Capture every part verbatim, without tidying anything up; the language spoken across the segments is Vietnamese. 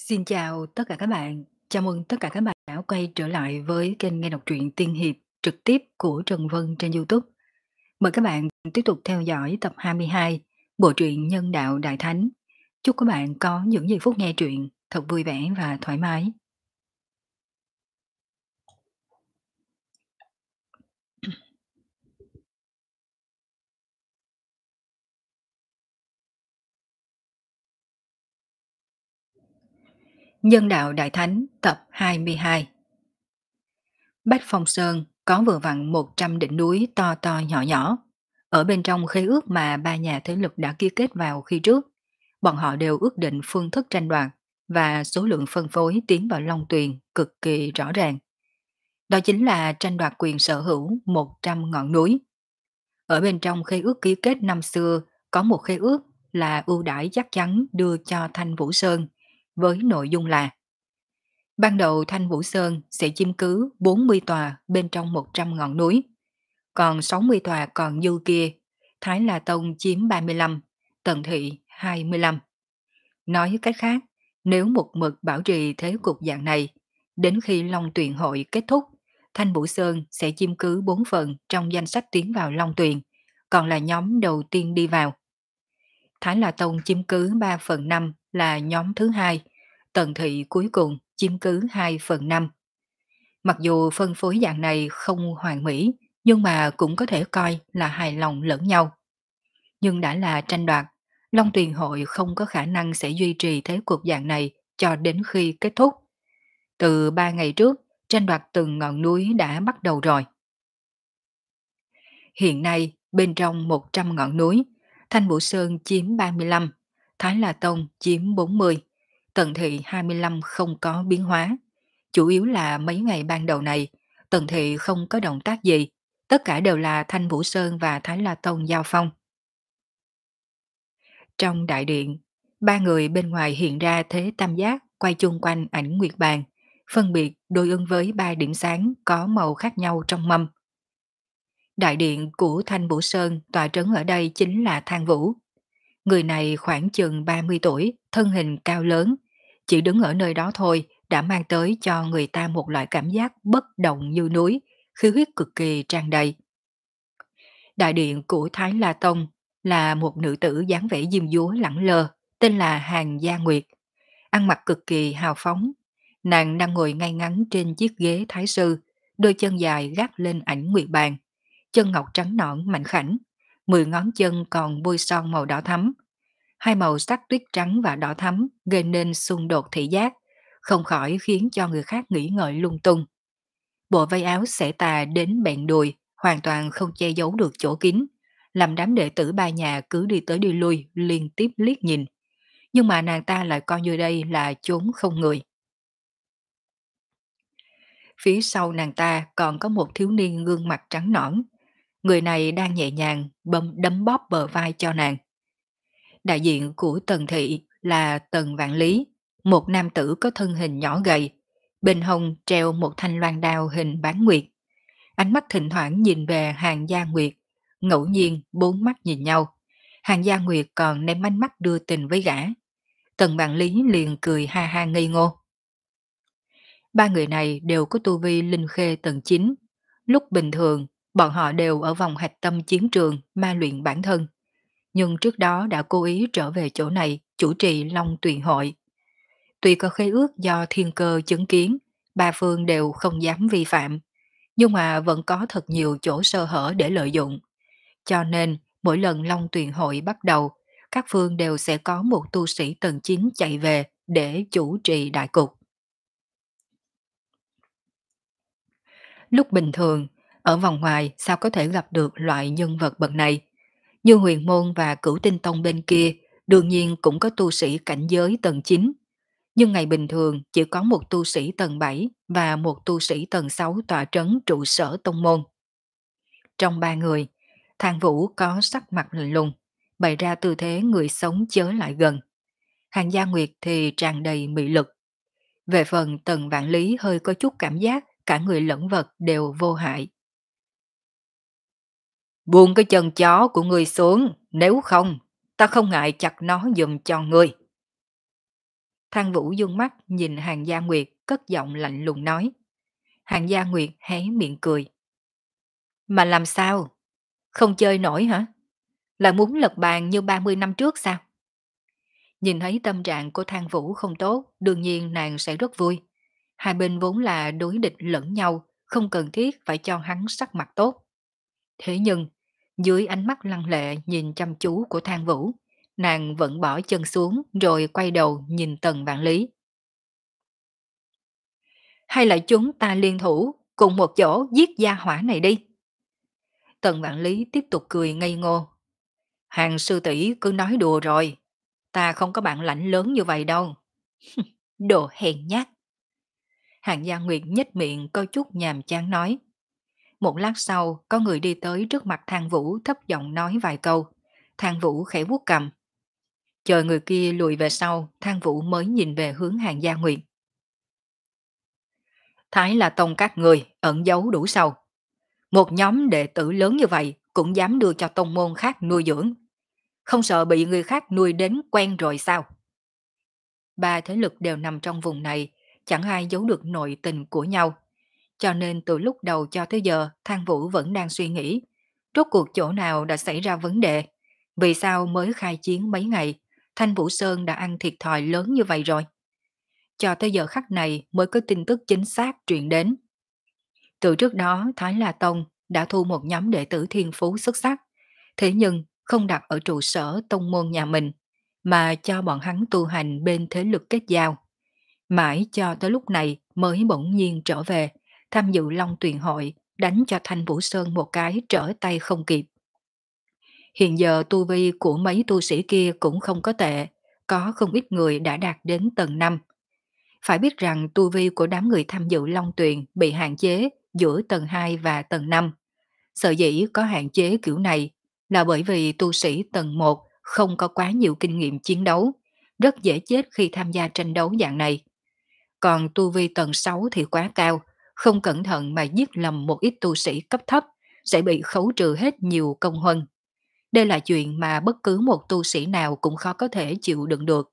Xin chào tất cả các bạn. Chào mừng tất cả các bạn đã quay trở lại với kênh nghe đọc truyện tiên hiệp trực tiếp của Trần Vân trên YouTube. Mời các bạn tiếp tục theo dõi tập hai mươi hai bộ truyện Nhân đạo Đại Thánh. Chúc các bạn có những giây phút nghe truyện thật vui vẻ và thoải mái. Nhân đạo Đại Thánh tập hai mươi hai. Bách Phong Sơn có vừa vặn một trăm đỉnh núi to to nhỏ nhỏ. Ở bên trong khế ước mà ba nhà thế lực đã ký kết vào khi trước, bọn họ đều ước định phương thức tranh đoạt và số lượng phân phối tiến vào Long Tuyền cực kỳ rõ ràng. Đó chính là tranh đoạt quyền sở hữu một trăm ngọn núi. Ở bên trong khế ước ký kết năm xưa có một khế ước là ưu đãi chắc chắn đưa cho Thanh Vũ Sơn với nội dung là ban đầu Thanh Vũ Sơn sẽ chiếm cứ bốn mươi tòa bên trong một trăm ngọn núi, còn sáu mươi tòa còn dư kia, Thái La Tông chiếm ba mươi lăm, Tần Thị hai mươi lăm. Nói cách khác, nếu một mực bảo trì thế cục dạng này, đến khi Long Tuyền hội kết thúc, Thanh Vũ Sơn sẽ chiếm cứ bốn phần trong danh sách tiến vào Long Tuyền, còn là nhóm đầu tiên đi vào. Thái La Tông chiếm cứ ba phần năm là nhóm thứ hai, Tần Thị cuối cùng chiếm cứ hai phần năm. Mặc dù phân phối dạng này không hoàn mỹ, nhưng mà cũng có thể coi là hài lòng lẫn nhau. Nhưng đã là tranh đoạt, Long Tuyền Hội không có khả năng sẽ duy trì thế cục dạng này cho đến khi kết thúc. Từ ba ngày trước, tranh đoạt từng ngọn núi đã bắt đầu rồi. Hiện nay, bên trong một trăm ngọn núi, Thanh Vũ Sơn chiếm ba mươi lăm, Thái La Tông chiếm bốn mươi, Tần Thị hai mươi lăm không có biến hóa. Chủ yếu là mấy ngày ban đầu này, Tần Thị không có động tác gì, tất cả đều là Thanh Vũ Sơn và Thái La Tông giao phong. Trong đại điện, ba người bên ngoài hiện ra thế tam giác quay chung quanh ảnh nguyệt bàn, phân biệt đối ứng với ba điểm sáng có màu khác nhau trong mâm. Đại điện của Thanh Vũ Sơn tọa trấn ở đây chính là Thang Vũ. Người này khoảng chừng ba mươi tuổi, thân hình cao lớn, chỉ đứng ở nơi đó thôi đã mang tới cho người ta một loại cảm giác bất động như núi, khí huyết cực kỳ tràn đầy. Đại điện của Thái La Tông là một nữ tử dáng vẻ diêm dúa lẳng lơ, tên là Hàng Gia Nguyệt, ăn mặc cực kỳ hào phóng. Nàng đang ngồi ngay ngắn trên chiếc ghế thái sư, đôi chân dài gác lên ảnh nguyệt bàn, chân ngọc trắng nõn mảnh khảnh, mười ngón chân còn bôi son màu đỏ thắm. Hai màu sắc tuyết trắng và đỏ thắm gây nên xung đột thị giác, không khỏi khiến cho người khác nghĩ ngợi lung tung. Bộ váy áo xẻ tà đến bẹn đùi, hoàn toàn không che giấu được chỗ kín, làm đám đệ tử ba nhà cứ đi tới đi lui liên tiếp liếc nhìn. Nhưng mà nàng ta lại coi như đây là chốn không người. Phía sau nàng ta còn có một thiếu niên gương mặt trắng nõn. Người này đang nhẹ nhàng bấm đấm bóp bờ vai cho nàng. Đại diện của Tần Thị là Tần Vạn Lý, một nam tử có thân hình nhỏ gầy, bên hông treo một thanh loan đao hình bán nguyệt. Ánh mắt thỉnh thoảng nhìn về Hàng Gia Nguyệt, ngẫu nhiên bốn mắt nhìn nhau. Hàng Gia Nguyệt còn ném ánh mắt đưa tình với gã. Tần Vạn Lý liền cười ha ha ngây ngô. Ba người này đều có tu vi linh khê tầng chín. Lúc bình thường, bọn họ đều ở vòng hạch tâm chiến trường ma luyện bản thân. Nhưng trước đó đã cố ý trở về chỗ này chủ trì Long Tuyền Hội. Tuy có khế ước do thiên cơ chứng kiến, ba phương đều không dám vi phạm, nhưng mà vẫn có thật nhiều chỗ sơ hở để lợi dụng. Cho nên, mỗi lần Long Tuyền Hội bắt đầu, các phương đều sẽ có một tu sĩ tầng chín chạy về để chủ trì đại cục. Lúc bình thường, ở vòng ngoài sao có thể gặp được loại nhân vật bậc này? Như Huyền Môn và Cửu Tinh Tông bên kia, đương nhiên cũng có tu sĩ cảnh giới tầng chín. Nhưng ngày bình thường chỉ có một tu sĩ tầng bảy và một tu sĩ tầng sáu tọa trấn trụ sở tông môn. Trong ba người, Thang Vũ có sắc mặt lạnh lùng, bày ra tư thế người sống chớ lại gần. Hàng Gia Nguyệt thì tràn đầy mị lực. Về phần Tần Vạn Lý hơi có chút cảm giác cả người lẫn vật đều vô hại. Buông cái chân chó của ngươi xuống, nếu không, ta không ngại chặt nó giùm cho ngươi. Thang Vũ dương mắt nhìn Hàng Gia Nguyệt cất giọng lạnh lùng nói. Hàng Gia Nguyệt hé miệng cười. Mà làm sao? Không chơi nổi hả? Là muốn lật bàn như ba mươi năm trước sao? Nhìn thấy tâm trạng của Thang Vũ không tốt, đương nhiên nàng sẽ rất vui. Hai bên vốn là đối địch lẫn nhau, không cần thiết phải cho hắn sắc mặt tốt. Thế nhưng, dưới ánh mắt lăng lệ nhìn chăm chú của Thang Vũ, nàng vẫn bỏ chân xuống rồi quay đầu nhìn Tần Vạn Lý. Hay là chúng ta liên thủ cùng một chỗ giết gia hỏa này đi? Tần Vạn Lý tiếp tục cười ngây ngô. Hàng sư tỷ cứ nói đùa rồi, ta không có bạn lãnh lớn như vậy đâu. Đồ hèn nhát. Hàng Gia Nguyệt nhếch miệng có chút nhàm chán nói. Một lát sau, có người đi tới trước mặt Thang Vũ thấp giọng nói vài câu. Thang Vũ khẽ vuốt cầm. Chờ người kia lùi về sau, Thang Vũ mới nhìn về hướng Hàng Gia Nguyệt. Thái là tông các người, ẩn giấu đủ sâu. Một nhóm đệ tử lớn như vậy cũng dám đưa cho tông môn khác nuôi dưỡng. Không sợ bị người khác nuôi đến quen rồi sao? Ba thế lực đều nằm trong vùng này, chẳng ai giấu được nội tình của nhau. Cho nên từ lúc đầu cho tới giờ, Thang Vũ vẫn đang suy nghĩ, rốt cuộc chỗ nào đã xảy ra vấn đề, vì sao mới khai chiến mấy ngày, Thanh Vũ Sơn đã ăn thiệt thòi lớn như vậy rồi. Cho tới giờ khắc này mới có tin tức chính xác truyền đến. Từ trước đó, Thái La Tông đã thu một nhóm đệ tử thiên phú xuất sắc, thế nhưng không đặt ở trụ sở tông môn nhà mình, mà cho bọn hắn tu hành bên thế lực kết giao. Mãi cho tới lúc này mới bỗng nhiên trở về, tham dự Long Tuyền Hội, đánh cho Thanh Vũ Sơn một cái trở tay không kịp. Hiện giờ tu vi của mấy tu sĩ kia cũng không có tệ, có không ít người đã đạt đến tầng năm. Phải biết rằng tu vi của đám người tham dự Long Tuyền bị hạn chế giữa tầng hai và tầng năm. Sở dĩ có hạn chế kiểu này là bởi vì tu sĩ tầng một không có quá nhiều kinh nghiệm chiến đấu, rất dễ chết khi tham gia tranh đấu dạng này. Còn tu vi tầng sáu thì quá cao, không cẩn thận mà giết lầm một ít tu sĩ cấp thấp, sẽ bị khấu trừ hết nhiều công huân. Đây là chuyện mà bất cứ một tu sĩ nào cũng khó có thể chịu đựng được.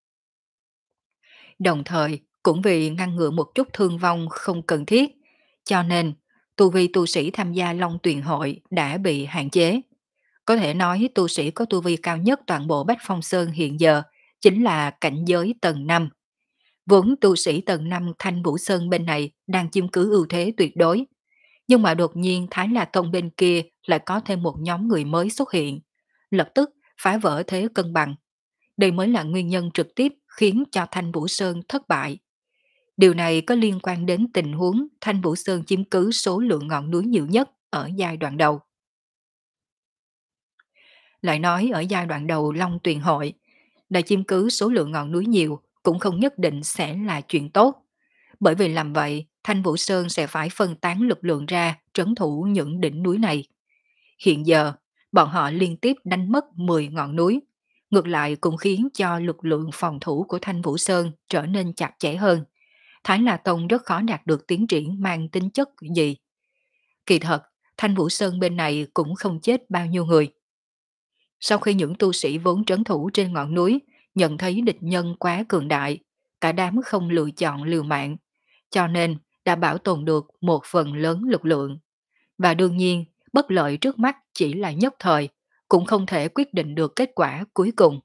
Đồng thời, cũng vì ngăn ngừa một chút thương vong không cần thiết, cho nên tu vi tu sĩ tham gia Long Tuyền Hội đã bị hạn chế. Có thể nói tu sĩ có tu vi cao nhất toàn bộ Bách Phong Sơn hiện giờ chính là cảnh giới tầng năm. Vốn tu sĩ tầng năm Thanh Vũ Sơn bên này đang chiếm cứ ưu thế tuyệt đối. Nhưng mà đột nhiên Thái La Tông bên kia lại có thêm một nhóm người mới xuất hiện, lập tức phá vỡ thế cân bằng. Đây mới là nguyên nhân trực tiếp khiến cho Thanh Vũ Sơn thất bại. Điều này có liên quan đến tình huống Thanh Vũ Sơn chiếm cứ số lượng ngọn núi nhiều nhất ở giai đoạn đầu. Lại nói ở giai đoạn đầu Long Tuyền Hội, đã chiếm cứ số lượng ngọn núi nhiều cũng không nhất định sẽ là chuyện tốt. Bởi vì làm vậy, Thanh Vũ Sơn sẽ phải phân tán lực lượng ra trấn thủ những đỉnh núi này. Hiện giờ, bọn họ liên tiếp đánh mất mười ngọn núi, ngược lại cũng khiến cho lực lượng phòng thủ của Thanh Vũ Sơn trở nên chặt chẽ hơn. Thái La Tông rất khó đạt được tiến triển mang tính chất gì. Kỳ thật, Thanh Vũ Sơn bên này cũng không chết bao nhiêu người. Sau khi những tu sĩ vốn trấn thủ trên ngọn núi nhận thấy địch nhân quá cường đại, cả đám không lựa chọn liều mạng, cho nên đã bảo tồn được một phần lớn lực lượng. Và đương nhiên, bất lợi trước mắt chỉ là nhất thời, cũng không thể quyết định được kết quả cuối cùng.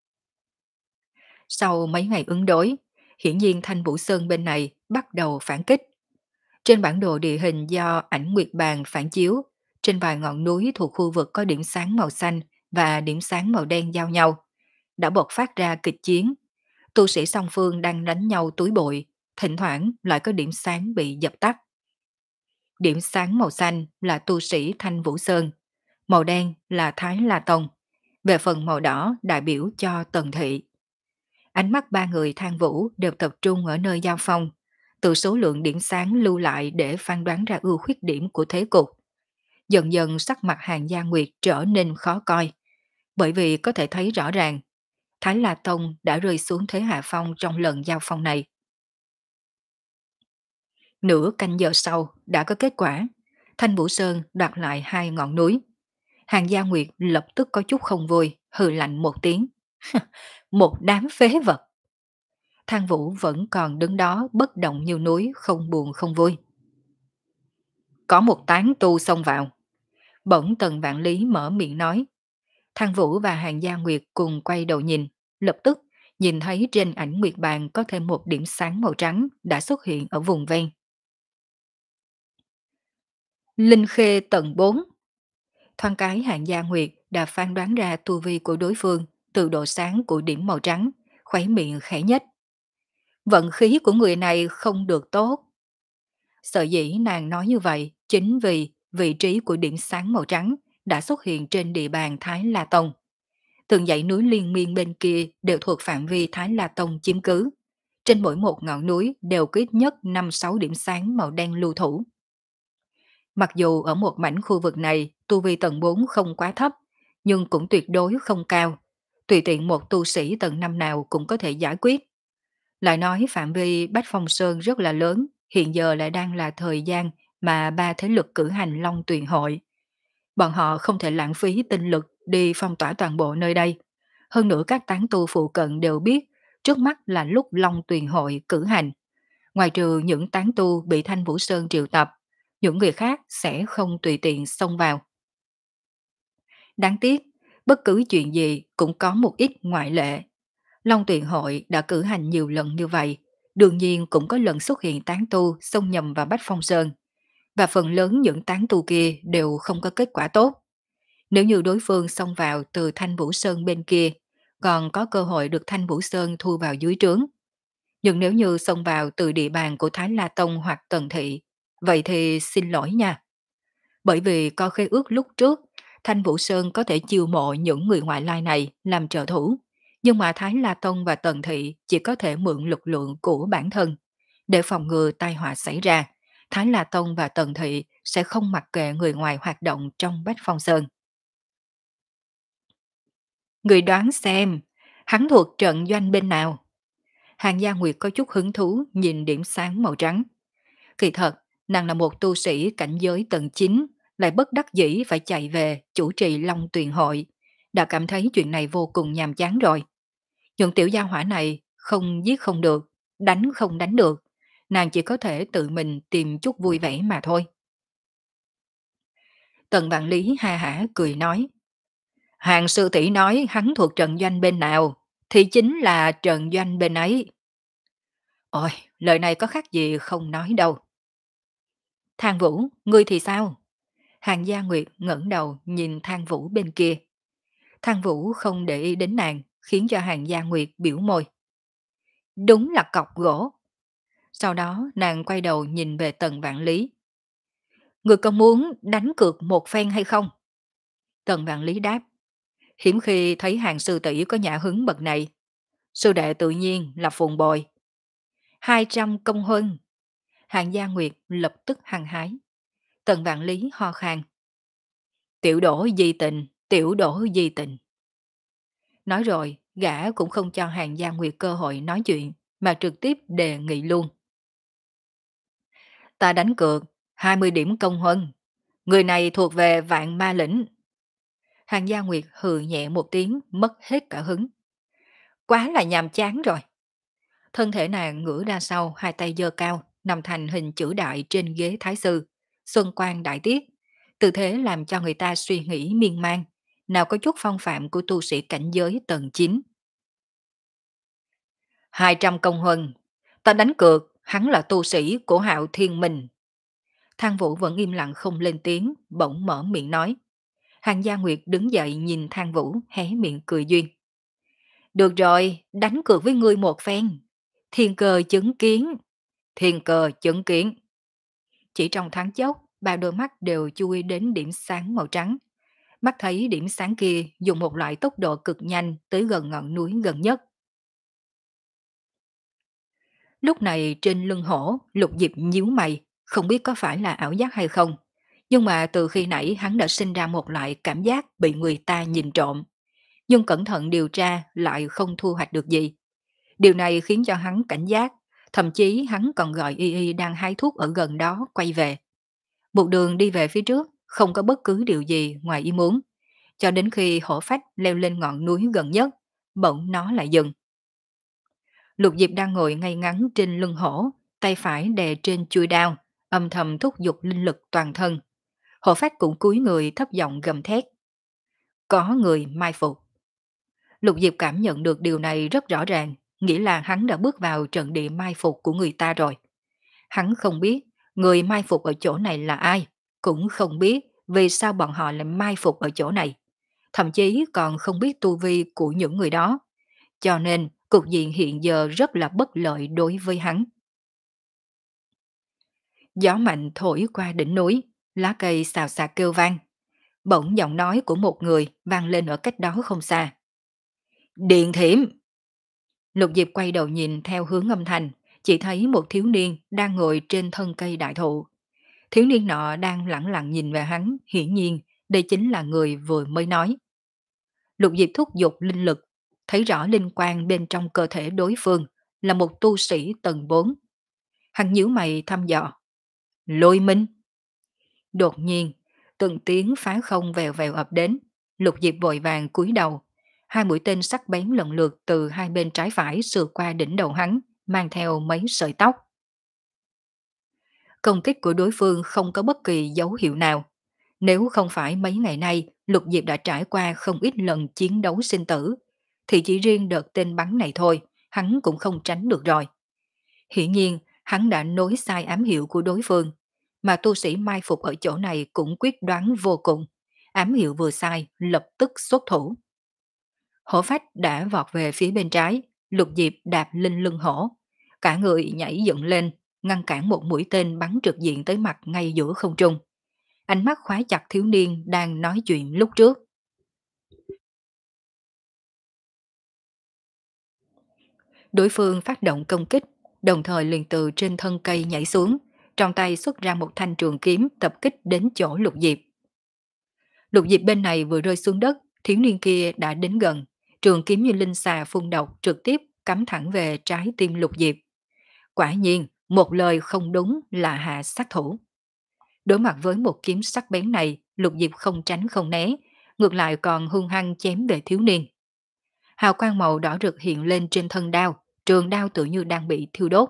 Sau mấy ngày ứng đối, hiển nhiên Thanh Vũ Sơn bên này bắt đầu phản kích. Trên bản đồ địa hình do ảnh nguyệt bàn phản chiếu, trên vài ngọn núi thuộc khu vực có điểm sáng màu xanh và điểm sáng màu đen giao nhau, đã bộc phát ra kịch chiến. Tu sĩ song phương đang đánh nhau túi bụi, thỉnh thoảng lại có điểm sáng bị dập tắt. Điểm sáng màu xanh là tu sĩ Thanh Vũ Sơn, màu đen là Thái La Tông, về phần màu đỏ đại biểu cho Tần Thị. Ánh mắt ba người Thang Vũ đều tập trung ở nơi giao phong, từ số lượng điểm sáng lưu lại để phán đoán ra ưu khuyết điểm của thế cục. Dần dần sắc mặt Hàng Gia Nguyệt trở nên khó coi, bởi vì có thể thấy rõ ràng Thái La Tông đã rơi xuống thế hạ phong trong lần giao phong này. Nửa canh giờ sau đã có kết quả, Thanh Vũ Sơn đoạt lại hai ngọn núi. Hàng Gia Nguyệt lập tức có chút không vui, hừ lạnh một tiếng. Một đám phế vật. Thang Vũ vẫn còn đứng đó bất động như núi, không buồn không vui. Có một tán tu xông vào. Bỗng Tần Vạn Lý mở miệng nói. Thang Vũ và Hàng Gia Nguyệt cùng quay đầu nhìn, lập tức nhìn thấy trên ảnh nguyệt bàn có thêm một điểm sáng màu trắng đã xuất hiện ở vùng ven. Linh Khê tầng bốn. Thoáng cái Hàng Gia Nguyệt đã phán đoán ra tu vi của đối phương từ độ sáng của điểm màu trắng, khóe miệng khẽ nhếch. Vận khí của người này không được tốt. Sở dĩ nàng nói như vậy chính vì vị trí của điểm sáng màu trắng đã xuất hiện trên địa bàn Thái La Tông. Từng dãy núi liên miên bên kia đều thuộc phạm vi Thái La Tông chiếm cứ. Trên mỗi một ngọn núi đều có ít nhất năm sáu điểm sáng màu đen lưu thủ. Mặc dù ở một mảnh khu vực này tu vi tầng bốn không quá thấp, nhưng cũng tuyệt đối không cao. Tùy tiện một tu sĩ tầng năm nào cũng có thể giải quyết. Lại nói phạm vi Bách Phong Sơn rất là lớn, hiện giờ lại đang là thời gian mà ba thế lực cử hành Long Tuyền Hội. Bọn họ không thể lãng phí tinh lực đi phong tỏa toàn bộ nơi đây. Hơn nữa các tán tu phụ cận đều biết trước mắt là lúc Long Tuyền Hội cử hành. Ngoài trừ những tán tu bị Thanh Vũ Sơn triệu tập, những người khác sẽ không tùy tiện xông vào. Đáng tiếc, bất cứ chuyện gì cũng có một ít ngoại lệ. Long Tuyền Hội đã cử hành nhiều lần như vậy, đương nhiên cũng có lần xuất hiện tán tu xông nhầm vào Bách Phong Sơn, và phần lớn những tán tu kia đều không có kết quả tốt. Nếu như đối phương xông vào từ Thanh Vũ Sơn bên kia, còn có cơ hội được Thanh Vũ Sơn thu vào dưới trướng. Nhưng nếu như xông vào từ địa bàn của Thái La Tông hoặc Tần Thị, vậy thì xin lỗi nha. Bởi vì có khế ước lúc trước, Thanh Vũ Sơn có thể chiêu mộ những người ngoại lai này làm trợ thủ, nhưng mà Thái La Tông và Tần Thị chỉ có thể mượn lực lượng của bản thân. Để phòng ngừa tai họa xảy ra, Thái La Tông và Tần Thị sẽ không mặc kệ người ngoài hoạt động trong Bách Phong Sơn. Người đoán xem, hắn thuộc trận doanh bên nào? Hàng Gia Nguyệt có chút hứng thú nhìn điểm sáng màu trắng. Kỳ thật, nàng là một tu sĩ cảnh giới tầng chín, lại bất đắc dĩ phải chạy về chủ trì Long Tuyền Hội. Đã cảm thấy chuyện này vô cùng nhàm chán rồi. Những tiểu gia hỏa này không giết không được, đánh không đánh được. Nàng chỉ có thể tự mình tìm chút vui vẻ mà thôi. Tần Vạn Lý ha hả cười nói. Hàng sư tỷ nói hắn thuộc trận doanh bên nào, thì chính là trận doanh bên ấy. Ôi, lời này có khác gì không nói đâu. Thang Vũ, ngươi thì sao? Hàng Gia Nguyệt ngẩng đầu nhìn Thang Vũ bên kia. Thang Vũ không để ý đến nàng, khiến cho Hàng Gia Nguyệt biểu môi. Đúng là cọc gỗ. Sau đó nàng quay đầu nhìn về Tần Vạn Lý. Ngươi có muốn đánh cược một phen hay không? Tần Vạn Lý đáp. Hiếm khi thấy hàng sư tỷ có nhã hứng bậc này. Sư đệ tự nhiên là phùng bồi. Hai trăm công huân. Hàng Gia Nguyệt lập tức hăng hái. Tần Vạn Lý ho khan. Tiểu đổ di tình, tiểu đổ di tình. Nói rồi, gã cũng không cho Hàng Gia Nguyệt cơ hội nói chuyện, mà trực tiếp đề nghị luôn. Ta đánh cược, hai mươi điểm công huân. Người này thuộc về vạn ma lĩnh. Hàng Gia Nguyệt hừ nhẹ một tiếng, mất hết cả hứng. Quá là nhàm chán rồi. Thân thể nàng ngửa ra sau, hai tay giơ cao, nằm thành hình chữ đại trên ghế thái sư. Xuân quang đại tiết, tư thế làm cho người ta suy nghĩ miên man, nào có chút phong phạm của tu sĩ cảnh giới tầng chín. Hai trăm công huân, ta đánh cược, hắn là tu sĩ của Hạo Thiên Minh. Thang Vũ vẫn im lặng không lên tiếng, bỗng mở miệng nói. Hàng Gia Nguyệt đứng dậy nhìn Thang Vũ, hé miệng cười duyên. Được rồi, đánh cược với ngươi một phen. Thiên cơ chứng kiến. Thiên cơ chứng kiến. Chỉ trong thoáng chốc, ba đôi mắt đều chú ý đến điểm sáng màu trắng. Mắt thấy điểm sáng kia dùng một loại tốc độ cực nhanh tới gần ngọn núi gần nhất. Lúc này trên lưng hổ, Lục Diệp nhíu mày, không biết có phải là ảo giác hay không. Nhưng mà từ khi nãy hắn đã sinh ra một loại cảm giác bị người ta nhìn trộm. Nhưng cẩn thận điều tra lại không thu hoạch được gì. Điều này khiến cho hắn cảnh giác, thậm chí hắn còn gọi Y Y đang hái thuốc ở gần đó quay về. Một đường đi về phía trước, không có bất cứ điều gì ngoài ý muốn. Cho đến khi hổ phách leo lên ngọn núi gần nhất, bỗng nó lại dừng. Lục Diệp đang ngồi ngay ngắn trên lưng hổ, tay phải đè trên chuôi đao, âm thầm thúc giục linh lực toàn thân. Hổ phách cũng cúi người thấp giọng gầm thét. Có người mai phục. Lục Diệp cảm nhận được điều này rất rõ ràng, nghĩa là hắn đã bước vào trận địa mai phục của người ta rồi. Hắn không biết người mai phục ở chỗ này là ai, cũng không biết vì sao bọn họ lại mai phục ở chỗ này. Thậm chí còn không biết tu vi của những người đó. Cho nên, cục diện hiện giờ rất là bất lợi đối với hắn. Gió mạnh thổi qua đỉnh núi, lá cây xào xạc kêu vang. Bỗng giọng nói của một người vang lên ở cách đó không xa. Điện thiểm! Lục Diệp quay đầu nhìn theo hướng âm thanh, chỉ thấy một thiếu niên đang ngồi trên thân cây đại thụ. Thiếu niên nọ đang lẳng lặng nhìn về hắn, hiển nhiên đây chính là người vừa mới nói. Lục Diệp thúc giục linh lực, thấy rõ linh quang bên trong cơ thể đối phương là một tu sĩ tầng bốn. Hắn nhíu mày thăm dò. Lôi minh! Đột nhiên, từng tiếng phá không vèo vèo ập đến. Lục Diệp vội vàng cúi đầu. Hai mũi tên sắc bén lần lượt từ hai bên trái phải sượt qua đỉnh đầu hắn, mang theo mấy sợi tóc. Công kích của đối phương không có bất kỳ dấu hiệu nào. Nếu không phải mấy ngày nay Lục Diệp đã trải qua không ít lần chiến đấu sinh tử, thì chỉ riêng đợt tên bắn này thôi, hắn cũng không tránh được rồi. Hiển nhiên, hắn đã nối sai ám hiệu của đối phương, mà tu sĩ mai phục ở chỗ này cũng quyết đoán vô cùng. Ám hiệu vừa sai, lập tức xuất thủ. Hổ phách đã vọt về phía bên trái, Lục Diệp đạp lên lưng hổ. Cả người nhảy dựng lên, ngăn cản một mũi tên bắn trực diện tới mặt ngay giữa không trung. Ánh mắt khóa chặt thiếu niên đang nói chuyện lúc trước. Đối phương phát động công kích, đồng thời liền từ trên thân cây nhảy xuống, trong tay xuất ra một thanh trường kiếm tập kích đến chỗ Lục Diệp. Lục Diệp bên này vừa rơi xuống đất, thiếu niên kia đã đến gần, trường kiếm như linh xà phun độc trực tiếp cắm thẳng về trái tim Lục Diệp. Quả nhiên, một lời không đúng là hạ sát thủ. Đối mặt với một kiếm sắc bén này, Lục Diệp không tránh không né, ngược lại còn hung hăng chém về thiếu niên. Hào quang màu đỏ rực hiện lên trên thân đao, trường đao tự như đang bị thiêu đốt.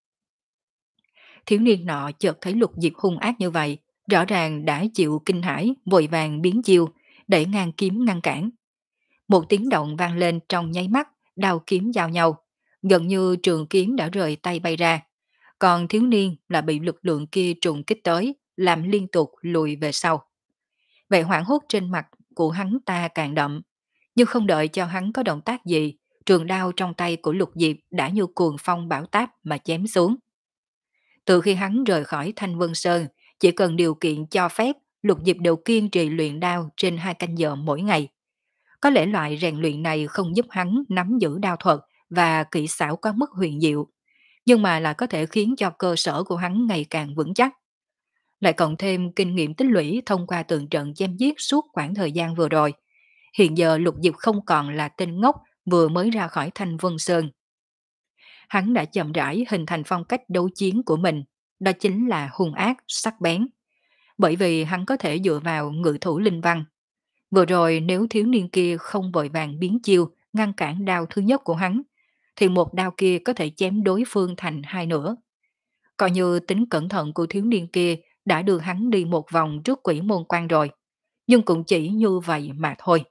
Thiếu niên nọ chợt thấy Lục Diệp hung ác như vậy, rõ ràng đã chịu kinh hãi, vội vàng biến chiêu, đẩy ngang kiếm ngăn cản. Một tiếng động vang lên trong nháy mắt, đao kiếm giao nhau, gần như trường kiếm đã rời tay bay ra. Còn thiếu niên là bị lực lượng kia trùng kích tới, làm liên tục lùi về sau. Vẻ hoảng hốt trên mặt của hắn ta càng đậm, nhưng không đợi cho hắn có động tác gì, trường đao trong tay của Lục Diệp đã như cuồng phong bão táp mà chém xuống. Từ khi hắn rời khỏi Thanh Vân Sơn, chỉ cần điều kiện cho phép, Lục Diệp đều kiên trì luyện đao trên hai canh giờ mỗi ngày. Có lẽ loại rèn luyện này không giúp hắn nắm giữ đao thuật và kỹ xảo quá mức huyền diệu, nhưng mà là có thể khiến cho cơ sở của hắn ngày càng vững chắc. Lại cộng thêm kinh nghiệm tích lũy thông qua từng trận chém giết suốt khoảng thời gian vừa rồi. Hiện giờ Lục Diệp không còn là tên ngốc vừa mới ra khỏi Thanh Vân Sơn. Hắn đã chậm rãi hình thành phong cách đấu chiến của mình, đó chính là hung ác, sắc bén. Bởi vì hắn có thể dựa vào ngự thủ linh văn. Vừa rồi nếu thiếu niên kia không vội vàng biến chiêu ngăn cản đao thứ nhất của hắn, thì một đao kia có thể chém đối phương thành hai nửa. Coi như tính cẩn thận của thiếu niên kia đã đưa hắn đi một vòng trước quỷ môn quan rồi, nhưng cũng chỉ như vậy mà thôi.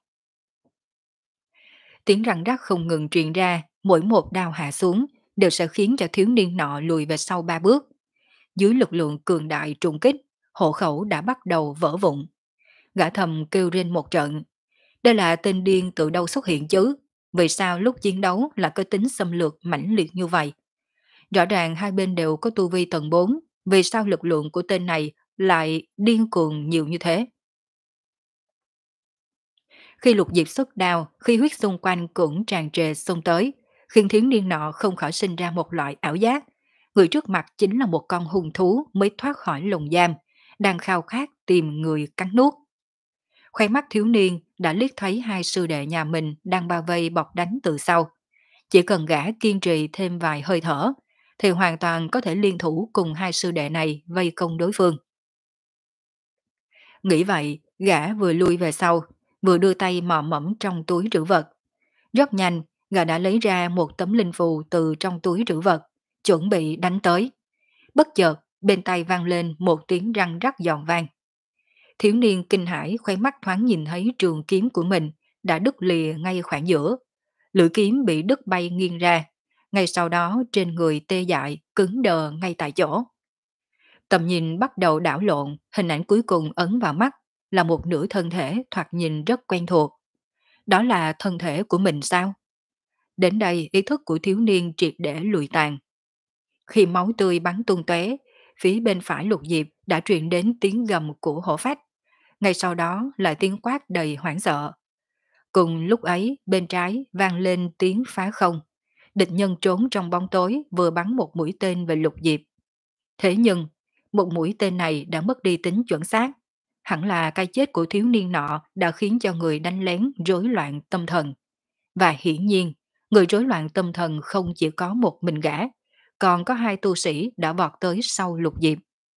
Tiếng răng rắc không ngừng truyền ra, mỗi một đao hạ xuống đều sẽ khiến cho thiếu niên nọ lùi về sau ba bước. Dưới lực lượng cường đại trùng kích, hộ khẩu đã bắt đầu vỡ vụn. Gã thầm kêu lên một trận. Đây là tên điên từ đâu xuất hiện chứ? Vì sao lúc chiến đấu là có tính xâm lược mãnh liệt như vậy? Rõ ràng hai bên đều có tu vi tầng bốn, vì sao lực lượng của tên này lại điên cuồng nhiều như thế? Khi Lục Diệp xuất đao, khí huyết xung quanh cũng tràn trề xông tới, khiến thiếu niên nọ không khỏi sinh ra một loại ảo giác. Người trước mặt chính là một con hung thú mới thoát khỏi lồng giam, đang khao khát tìm người cắn nuốt. Khoe mắt thiếu niên đã liếc thấy hai sư đệ nhà mình đang bao vây bọc đánh từ sau. Chỉ cần gã kiên trì thêm vài hơi thở, thì hoàn toàn có thể liên thủ cùng hai sư đệ này vây công đối phương. Nghĩ vậy, gã vừa lui về sau, vừa đưa tay mò mẫm trong túi trữ vật. Rất nhanh, Gã đã lấy ra một tấm linh phù từ trong túi trữ vật, chuẩn bị đánh tới. Bất chợt, bên tai vang lên một tiếng răng rắc giòn vang. Thiếu niên kinh hãi khoe mắt thoáng nhìn thấy trường kiếm của mình đã đứt lìa ngay khoảng giữa. Lưỡi kiếm bị đứt bay nghiêng ra. Ngay sau đó trên người tê dại, cứng đờ ngay tại chỗ. Tầm nhìn bắt đầu đảo lộn, hình ảnh cuối cùng ấn vào mắt là một nửa thân thể thoạt nhìn rất quen thuộc. Đó là thân thể của mình sao? Đến đây ý thức của thiếu niên triệt để lùi tàn. Khi máu tươi bắn tung tóe, phía bên phải Lục Diệp đã truyền đến tiếng gầm của hổ phách. Ngay sau đó là tiếng quát đầy hoảng sợ. Cùng lúc ấy bên trái vang lên tiếng phá không. Địch nhân trốn trong bóng tối vừa bắn một mũi tên về Lục Diệp. Thế nhưng, một mũi tên này đã mất đi tính chuẩn xác. Hẳn là cái chết của thiếu niên nọ đã khiến cho người đánh lén rối loạn tâm thần. Và hiển nhiên, người rối loạn tâm thần không chỉ có một mình gã, còn có hai tu sĩ đã vọt tới sau Lục Diệp.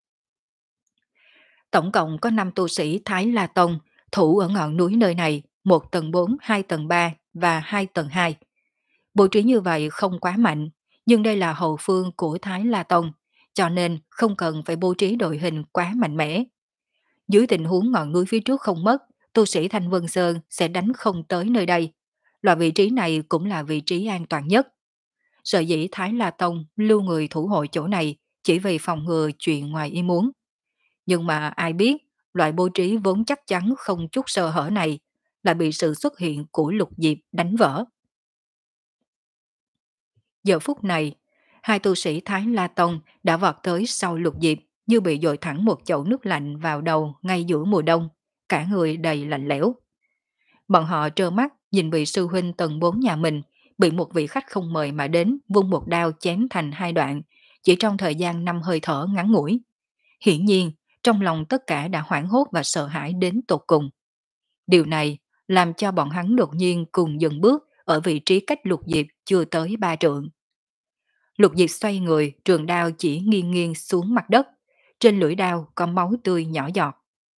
Tổng cộng có năm tu sĩ Thái La Tông thủ ở ngọn núi nơi này, một tầng bốn, hai tầng ba và hai tầng hai. Bố trí như vậy không quá mạnh, nhưng đây là hậu phương của Thái La Tông, cho nên không cần phải bố trí đội hình quá mạnh mẽ. Dưới tình huống ngọn núi phía trước không mất, tu sĩ Thanh Vân Sơn sẽ đánh không tới nơi đây. Loại vị trí này cũng là vị trí an toàn nhất. Sở dĩ Thái La Tông lưu người thủ hộ chỗ này chỉ vì phòng ngừa chuyện ngoài ý muốn. Nhưng mà ai biết, loại bố trí vốn chắc chắn không chút sơ hở này lại bị sự xuất hiện của Lục Diệp đánh vỡ. Giờ phút này, hai tu sĩ Thái La Tông đã vọt tới sau Lục Diệp như bị dội thẳng một chậu nước lạnh vào đầu ngay giữa mùa đông, cả người đầy lạnh lẽo. Bọn họ trơ mắt nhìn vị sư huynh tầng bốn nhà mình bị một vị khách không mời mà đến vung một đao chém thành hai đoạn, chỉ trong thời gian năm hơi thở ngắn ngủi. Hiển nhiên, trong lòng tất cả đã hoảng hốt và sợ hãi đến tột cùng. Điều này làm cho bọn hắn đột nhiên cùng dừng bước ở vị trí cách Lục Diệp chưa tới ba trượng. Lục Diệp xoay người, trường đao chỉ nghiêng nghiêng xuống mặt đất. Trên lưỡi đao có máu tươi nhỏ giọt.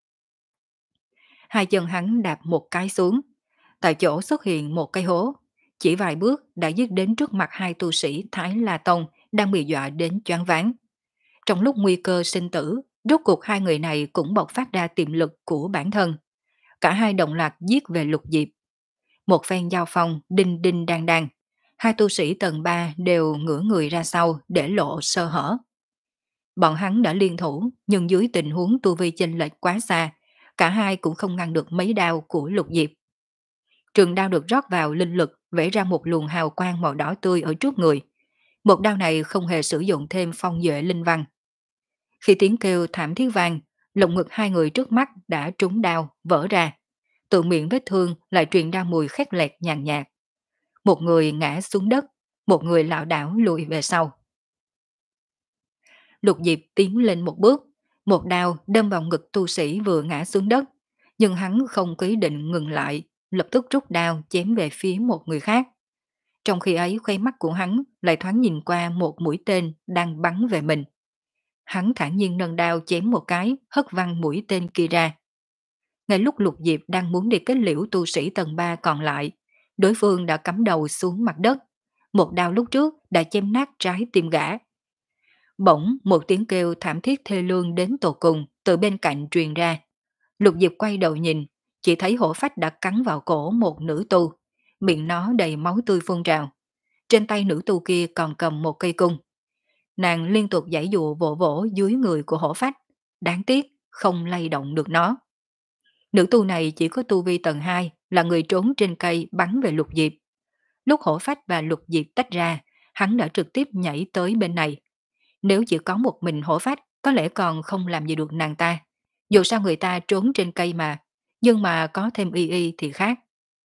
Hai chân hắn đạp một cái xuống. Tại chỗ xuất hiện một cái hố. Chỉ vài bước đã dứt đến trước mặt hai tu sĩ Thái La Tông đang bị dọa đến choáng váng. Trong lúc nguy cơ sinh tử, rốt cuộc hai người này cũng bộc phát ra tiềm lực của bản thân. Cả hai đồng loạt giết về Lục Diệp. Một phen giao phong đinh đinh đang đang. Hai tu sĩ tầng ba đều ngửa người ra sau để lộ sơ hở. Bọn hắn đã liên thủ, nhưng dưới tình huống tu vi chênh lệch quá xa, cả hai cũng không ngăn được mấy đao của Lục Diệp. Trường đao được rót vào linh lực, vẽ ra một luồng hào quang màu đỏ tươi ở trước người. Một đao này không hề sử dụng thêm phong duệ linh văn. Khi tiếng kêu thảm thiết vang, lồng ngực hai người trước mắt đã trúng đao, vỡ ra. Từ miệng vết thương lại truyền ra mùi khét lẹt nhàn nhạt. Một người ngã xuống đất, một người lảo đảo lùi về sau. Lục Diệp tiến lên một bước, một đao đâm vào ngực tu sĩ vừa ngã xuống đất, nhưng hắn không có ý định ngừng lại, lập tức rút đao chém về phía một người khác. Trong khi ấy khóe mắt của hắn lại thoáng nhìn qua một mũi tên đang bắn về mình. Hắn thản nhiên nâng đao chém một cái, hất văng mũi tên kia ra. Ngay lúc Lục Diệp đang muốn đi kết liễu tu sĩ tầng ba còn lại, đối phương đã cắm đầu xuống mặt đất. Một đao lúc trước đã chém nát trái tim gã. Bỗng một tiếng kêu thảm thiết thê lương đến tột cùng từ bên cạnh truyền ra. Lục Diệp quay đầu nhìn, chỉ thấy hổ phách đã cắn vào cổ một nữ tu. Miệng nó đầy máu tươi phun trào. Trên tay nữ tu kia còn cầm một cây cung. Nàng liên tục giãy dụa vỗ vỗ dưới người của hổ phách. Đáng tiếc, không lay động được nó. Nữ tu này chỉ có tu vi tầng hai, là người trốn trên cây bắn về Lục Diệp. Lúc hổ phách và Lục Diệp tách ra, hắn đã trực tiếp nhảy tới bên này. Nếu chỉ có một mình hổ phách, có lẽ còn không làm gì được nàng ta. Dù sao người ta trốn trên cây mà, nhưng mà có thêm y y thì khác.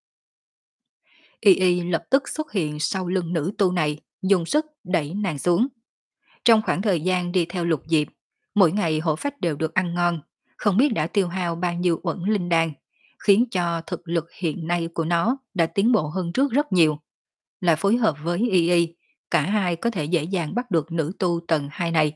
Y y lập tức xuất hiện sau lưng nữ tu này, dùng sức đẩy nàng xuống. Trong khoảng thời gian đi theo Lục Diệp, mỗi ngày hổ phách đều được ăn ngon, không biết đã tiêu hao bao nhiêu uẩn linh đan, khiến cho thực lực hiện nay của nó đã tiến bộ hơn trước rất nhiều. Là phối hợp với y y, cả hai có thể dễ dàng bắt được nữ tu tầng hai này.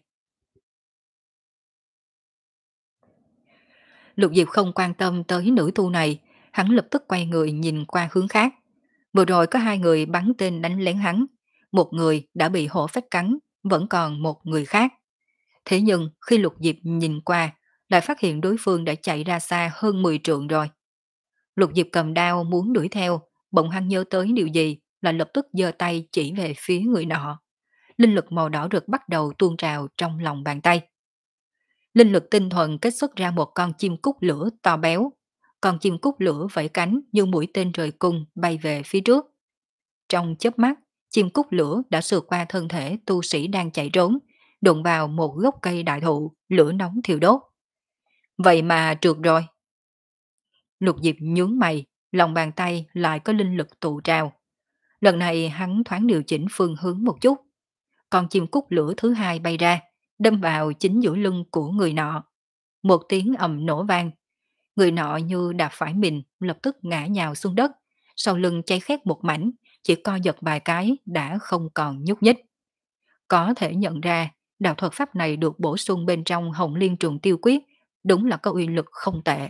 Lục Diệp không quan tâm tới nữ tu này, hắn lập tức quay người nhìn qua hướng khác. Vừa rồi có hai người bắn tên đánh lén hắn, một người đã bị hổ phách cắn, vẫn còn một người khác. Thế nhưng khi Lục Diệp nhìn qua, lại phát hiện đối phương đã chạy ra xa hơn mười trượng rồi. Lục Diệp cầm đao muốn đuổi theo, bỗng hắn nhớ tới điều gì, là lập tức giơ tay chỉ về phía người nọ. Linh lực màu đỏ rực bắt đầu tuôn trào trong lòng bàn tay. Linh lực tinh thuần kết xuất ra một con chim cút lửa to béo. Con chim cút lửa vẫy cánh như mũi tên rời cung bay về phía trước. Trong chớp mắt, chim cút lửa đã sượt qua thân thể tu sĩ đang chạy trốn, đụng vào một gốc cây đại thụ, lửa nóng thiêu đốt. Vậy mà trượt rồi. Lục Diệp nhướng mày, lòng bàn tay lại có linh lực tụ trào. Lần này hắn thoáng điều chỉnh phương hướng một chút. Con chim cút lửa thứ hai bay ra, đâm vào chính giữa lưng của người nọ. Một tiếng ầm nổ vang. Người nọ như đạp phải mình, lập tức ngã nhào xuống đất. Sau lưng cháy khét một mảnh, chỉ co giật vài cái đã không còn nhúc nhích. Có thể nhận ra, đạo thuật pháp này được bổ sung bên trong Hồng Liên Trường Tiêu Quyết, đúng là có uy lực không tệ.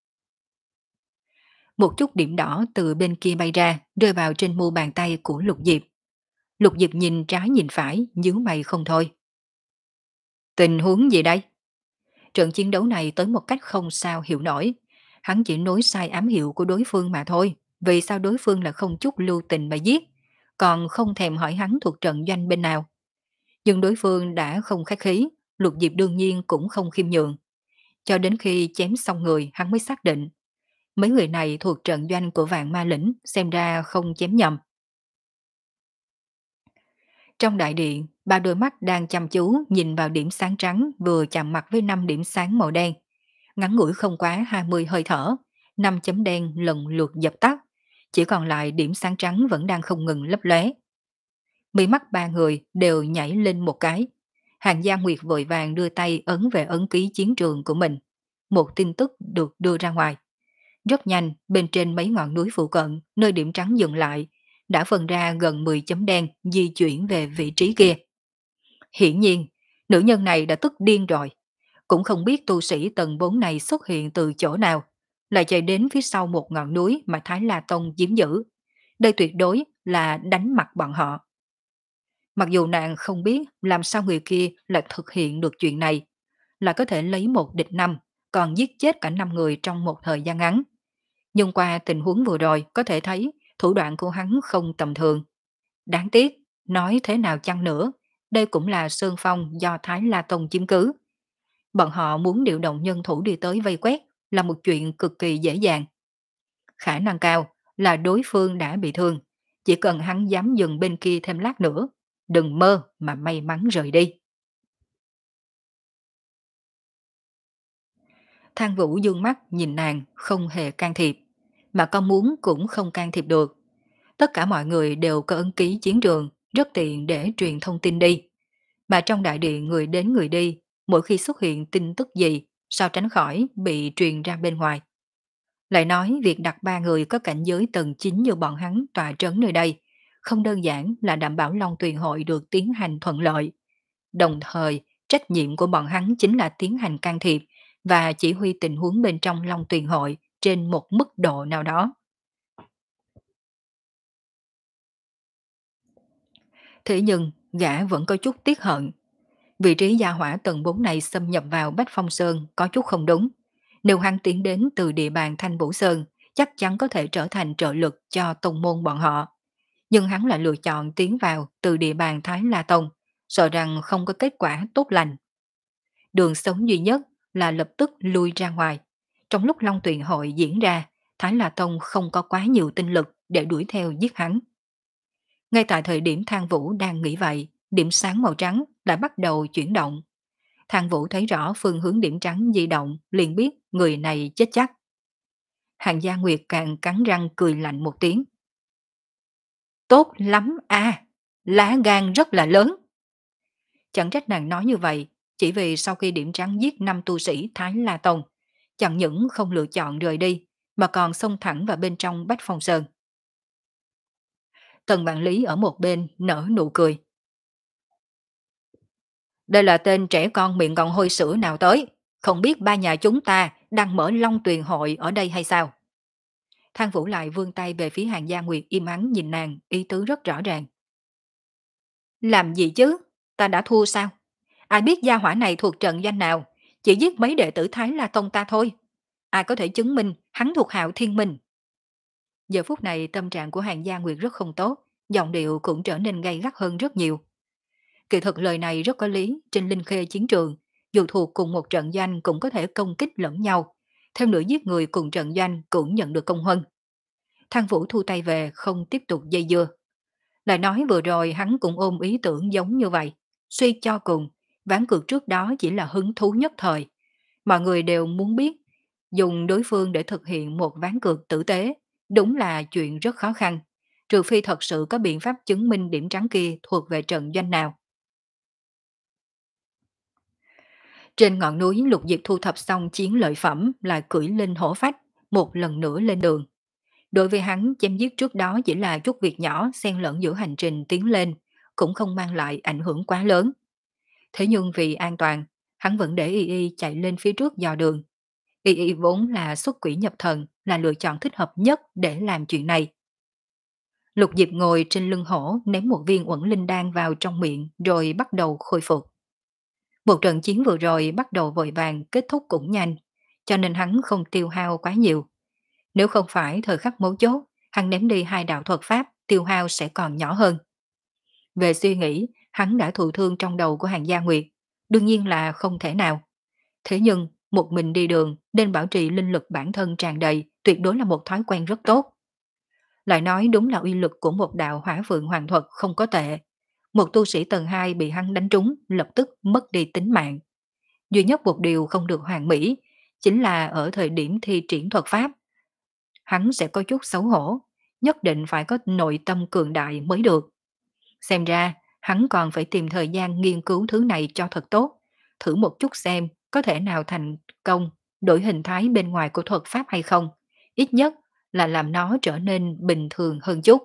Một chút điểm đỏ từ bên kia bay ra, rơi vào trên mu bàn tay của Lục Diệp. Lục Diệp nhìn trái nhìn phải, nhíu mày không thôi. Tình huống gì đây? Trận chiến đấu này tới một cách không sao hiểu nổi. Hắn chỉ nối sai ám hiệu của đối phương mà thôi. Vì sao đối phương là không chút lưu tình mà giết, còn không thèm hỏi hắn thuộc trận doanh bên nào. Nhưng đối phương đã không khách khí, Lục Diệp đương nhiên cũng không khiêm nhường. Cho đến khi chém xong người hắn mới xác định. Mấy người này thuộc trận doanh của Vạn Ma Lĩnh, xem ra không chém nhầm. Trong đại điện, ba đôi mắt đang chăm chú nhìn vào điểm sáng trắng vừa chạm mặt với năm điểm sáng màu đen. Ngắn ngủi không quá hai mươi hơi thở, năm chấm đen lần lượt dập tắt, chỉ còn lại điểm sáng trắng vẫn đang không ngừng lấp lóe. Mí mắt ba người đều nhảy lên một cái. Hàng Gia Nguyệt vội vàng đưa tay ấn về ấn ký chiến trường của mình. Một tin tức được đưa ra ngoài. Rất nhanh, bên trên mấy ngọn núi phụ cận, nơi điểm trắng dừng lại, đã phân ra gần mười chấm đen di chuyển về vị trí kia. Hiển nhiên, nữ nhân này đã tức điên rồi. Cũng không biết tu sĩ tầng bốn này xuất hiện từ chỗ nào, lại chạy đến phía sau một ngọn núi mà Thái La Tông chiếm giữ. Đây tuyệt đối là đánh mặt bọn họ. Mặc dù nàng không biết làm sao người kia lại thực hiện được chuyện này, là có thể lấy một địch năm, còn giết chết cả năm người trong một thời gian ngắn. Nhưng qua tình huống vừa rồi có thể thấy thủ đoạn của hắn không tầm thường. Đáng tiếc, nói thế nào chăng nữa, đây cũng là sơn phong do Thái La Tông chiếm cứ. Bọn họ muốn điều động nhân thủ đi tới vây quét là một chuyện cực kỳ dễ dàng. Khả năng cao là đối phương đã bị thương, chỉ cần hắn dám dừng bên kia thêm lát nữa, đừng mơ mà may mắn rời đi. Thang Vũ dương mắt nhìn nàng không hề can thiệp, mà con muốn cũng không can thiệp được. Tất cả mọi người đều có ấn ký chiến trường, rất tiện để truyền thông tin đi. Mà trong đại điện người đến người đi, mỗi khi xuất hiện tin tức gì, sao tránh khỏi bị truyền ra bên ngoài. Lại nói việc đặt ba người có cảnh giới tầng chín như bọn hắn tòa trấn nơi đây, không đơn giản là đảm bảo Long Tuyền Hội được tiến hành thuận lợi. Đồng thời, trách nhiệm của bọn hắn chính là tiến hành can thiệp và chỉ huy tình huống bên trong Long Tuyền Hội trên một mức độ nào đó. Thế nhưng, gã vẫn có chút tiếc hận. Vị trí gia hỏa tầng bốn này xâm nhập vào Bách Phong Sơn có chút không đúng. Nếu hắn tiến đến từ địa bàn Thanh Vũ Sơn, chắc chắn có thể trở thành trợ lực cho tông môn bọn họ. Nhưng hắn lại lựa chọn tiến vào từ địa bàn Thái La Tông, sợ rằng không có kết quả tốt lành. Đường sống duy nhất là lập tức lui ra ngoài. Trong lúc Long Tuyền Hội diễn ra, Thái La Tông không có quá nhiều tinh lực để đuổi theo giết hắn. Ngay tại thời điểm Thang Vũ đang nghĩ vậy, điểm sáng màu trắng đã bắt đầu chuyển động. Thang Vũ thấy rõ phương hướng điểm trắng di động, liền biết người này chết chắc. Hàng Gia Nguyệt càng cắn răng cười lạnh một tiếng. Tốt lắm a, lá gan rất là lớn. Chẳng trách nàng nói như vậy, chỉ vì sau khi điểm trắng giết năm tu sĩ Thái La Tông, chẳng những không lựa chọn rời đi, mà còn xông thẳng vào bên trong Bách Phong Sơn. Tần Vạn Lý ở một bên nở nụ cười. Đây là tên trẻ con miệng còn hôi sữa nào tới, không biết ba nhà chúng ta đang mở Long Tuyền Hội ở đây hay sao? Thang Vũ lại vươn tay về phía Hàng Gia Nguyệt im ắng nhìn nàng, ý tứ rất rõ ràng. Làm gì chứ? Ta đã thua sao? Ai biết gia hỏa này thuộc trận doanh nào? Chỉ giết mấy đệ tử Thái La Tông ta thôi. Ai có thể chứng minh hắn thuộc Hạo Thiên Minh? Giờ phút này tâm trạng của Hàng Gia Nguyệt rất không tốt, giọng điệu cũng trở nên gay gắt hơn rất nhiều. Kỳ thực lời này rất có lý, trên Linh Khê chiến trường, dù thuộc cùng một trận doanh cũng có thể công kích lẫn nhau. Thêm nữa giết người cùng trận doanh cũng nhận được công huân. Thang Vũ thu tay về không tiếp tục dây dưa. Lại nói vừa rồi hắn cũng ôm ý tưởng giống như vậy. Suy cho cùng, ván cược trước đó chỉ là hứng thú nhất thời. Mọi người đều muốn biết, dùng đối phương để thực hiện một ván cược tử tế, đúng là chuyện rất khó khăn. Trừ phi thật sự có biện pháp chứng minh điểm trắng kia thuộc về trận doanh nào. Trên ngọn núi Lục Diệp thu thập xong chiến lợi phẩm là cưỡi linh hổ phách, một lần nữa lên đường. Đối với hắn, chém giết trước đó chỉ là chút việc nhỏ xen lẫn giữa hành trình tiến lên, cũng không mang lại ảnh hưởng quá lớn. Thế nhưng vì an toàn, hắn vẫn để Y Y chạy lên phía trước dò đường. Y Y vốn là xuất quỷ nhập thần, là lựa chọn thích hợp nhất để làm chuyện này. Lục Diệp ngồi trên lưng hổ ném một viên uẩn linh đan vào trong miệng rồi bắt đầu khôi phục. Một trận chiến vừa rồi bắt đầu vội vàng kết thúc cũng nhanh, cho nên hắn không tiêu hao quá nhiều. Nếu không phải thời khắc mấu chốt, hắn ném đi hai đạo thuật pháp, tiêu hao sẽ còn nhỏ hơn. Về suy nghĩ, hắn đã thụ thương trong đầu của Hàng Gia Nguyệt, đương nhiên là không thể nào. Thế nhưng, một mình đi đường nên bảo trì linh lực bản thân tràn đầy, tuyệt đối là một thói quen rất tốt. Lại nói đúng là uy lực của một đạo hỏa phượng hoàng thuật không có tệ. Một tu sĩ tầng hai bị hắn đánh trúng, lập tức mất đi tính mạng. Duy nhất một điều không được hoàn mỹ, chính là ở thời điểm thi triển thuật pháp. Hắn sẽ có chút xấu hổ, nhất định phải có nội tâm cường đại mới được. Xem ra, hắn còn phải tìm thời gian nghiên cứu thứ này cho thật tốt, thử một chút xem có thể nào thành công đổi hình thái bên ngoài của thuật pháp hay không, ít nhất là làm nó trở nên bình thường hơn chút.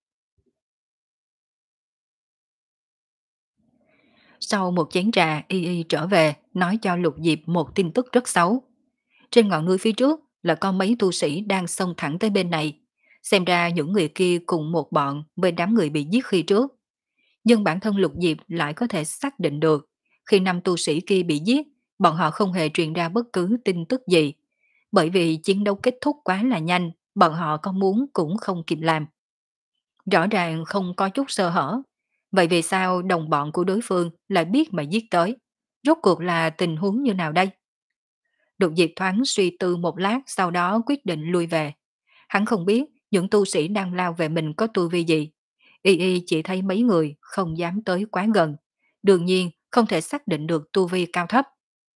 Sau một chén trà, Y Y trở về, nói cho Lục Diệp một tin tức rất xấu. Trên ngọn núi phía trước là có mấy tu sĩ đang xông thẳng tới bên này. Xem ra những người kia cùng một bọn với đám người bị giết khi trước. Nhưng bản thân Lục Diệp lại có thể xác định được, khi năm tu sĩ kia bị giết, bọn họ không hề truyền ra bất cứ tin tức gì. Bởi vì chiến đấu kết thúc quá là nhanh, bọn họ có muốn cũng không kịp làm. Rõ ràng không có chút sơ hở. Vậy vì sao đồng bọn của đối phương lại biết mà giết tới? Rốt cuộc là tình huống như nào đây? Đột Diệp thoáng suy tư một lát, sau đó quyết định lui về. Hắn không biết những tu sĩ đang lao về mình có tu vi gì. Y Y chỉ thấy mấy người không dám tới quá gần. Đương nhiên không thể xác định được tu vi cao thấp.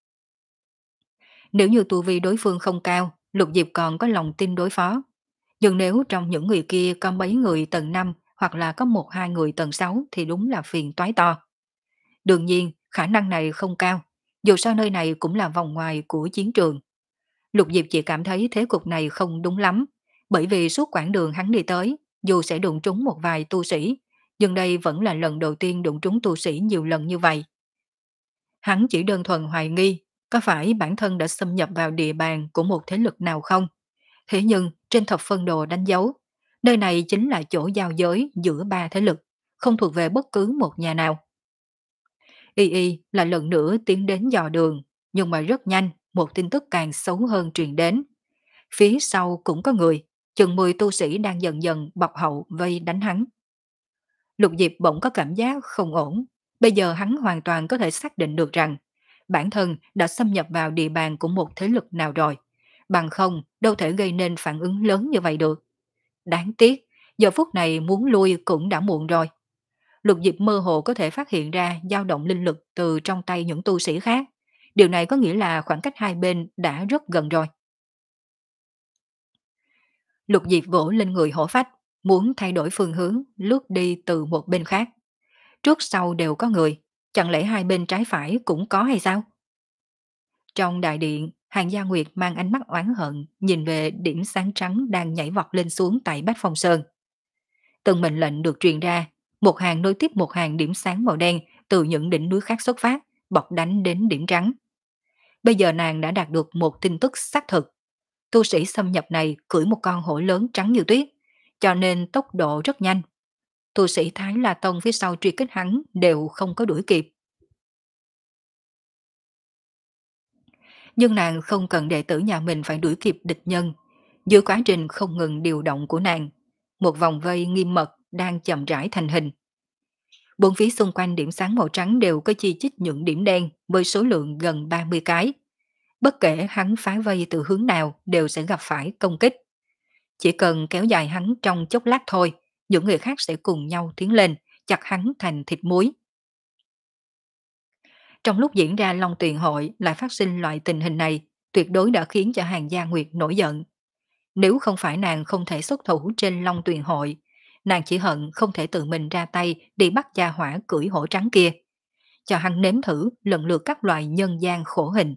Nếu như tu vi đối phương không cao, Lục Diệp còn có lòng tin đối phó. Nhưng nếu trong những người kia có mấy người tầng năm hoặc là có một hai người tầng sáu thì đúng là phiền toái to. Đương nhiên, khả năng này không cao, dù sao nơi này cũng là vòng ngoài của chiến trường. Lục Diệp chỉ cảm thấy thế cục này không đúng lắm, bởi vì suốt quãng đường hắn đi tới, dù sẽ đụng trúng một vài tu sĩ, nhưng đây vẫn là lần đầu tiên đụng trúng tu sĩ nhiều lần như vậy. Hắn chỉ đơn thuần hoài nghi, có phải bản thân đã xâm nhập vào địa bàn của một thế lực nào không? Thế nhưng trên thập phân đồ đánh dấu, nơi này chính là chỗ giao giới giữa ba thế lực, không thuộc về bất cứ một nhà nào. Y Y là lần nữa tiến đến dò đường, nhưng mà rất nhanh, một tin tức càng xấu hơn truyền đến. Phía sau cũng có người, chừng mười tu sĩ đang dần dần bọc hậu vây đánh hắn. Lục Diệp bỗng có cảm giác không ổn, bây giờ hắn hoàn toàn có thể xác định được rằng bản thân đã xâm nhập vào địa bàn của một thế lực nào rồi, bằng không đâu thể gây nên phản ứng lớn như vậy được. Đáng tiếc, giờ phút này muốn lui cũng đã muộn rồi. Lục Diệp mơ hồ có thể phát hiện ra dao động linh lực từ trong tay những tu sĩ khác. Điều này có nghĩa là khoảng cách hai bên đã rất gần rồi. Lục Diệp vỗ lên người hổ phách, muốn thay đổi phương hướng, lướt đi từ một bên khác. Trước sau đều có người, chẳng lẽ hai bên trái phải cũng có hay sao? Trong đại điện, Hàng Gia Nguyệt mang ánh mắt oán hận, nhìn về điểm sáng trắng đang nhảy vọt lên xuống tại Bách Phong Sơn. Từng mệnh lệnh được truyền ra, một hàng nối tiếp một hàng điểm sáng màu đen từ những đỉnh núi khác xuất phát, bọc đánh đến điểm trắng. Bây giờ nàng đã đạt được một tin tức xác thực. Tu sĩ xâm nhập này cưỡi một con hổ lớn trắng như tuyết, cho nên tốc độ rất nhanh. Tu sĩ Thái La Tông phía sau truy kích hắn đều không có đuổi kịp. Nhưng nàng không cần đệ tử nhà mình phải đuổi kịp địch nhân. Giữa quá trình không ngừng điều động của nàng, một vòng vây nghiêm mật đang chậm rãi thành hình. Bốn phía xung quanh điểm sáng màu trắng đều có chi chít những điểm đen với số lượng gần ba mươi cái. Bất kể hắn phá vây từ hướng nào đều sẽ gặp phải công kích. Chỉ cần kéo dài hắn trong chốc lát thôi, những người khác sẽ cùng nhau tiến lên, chặt hắn thành thịt muối. Trong lúc diễn ra Long Tuyền Hội lại phát sinh loại tình hình này, tuyệt đối đã khiến cho Hàng Gia Nguyệt nổi giận. Nếu không phải nàng không thể xuất thủ trên Long Tuyền Hội, nàng chỉ hận không thể tự mình ra tay đi bắt gia hỏa cưỡi hổ trắng kia, cho hắn nếm thử lần lượt các loại nhân gian khổ hình.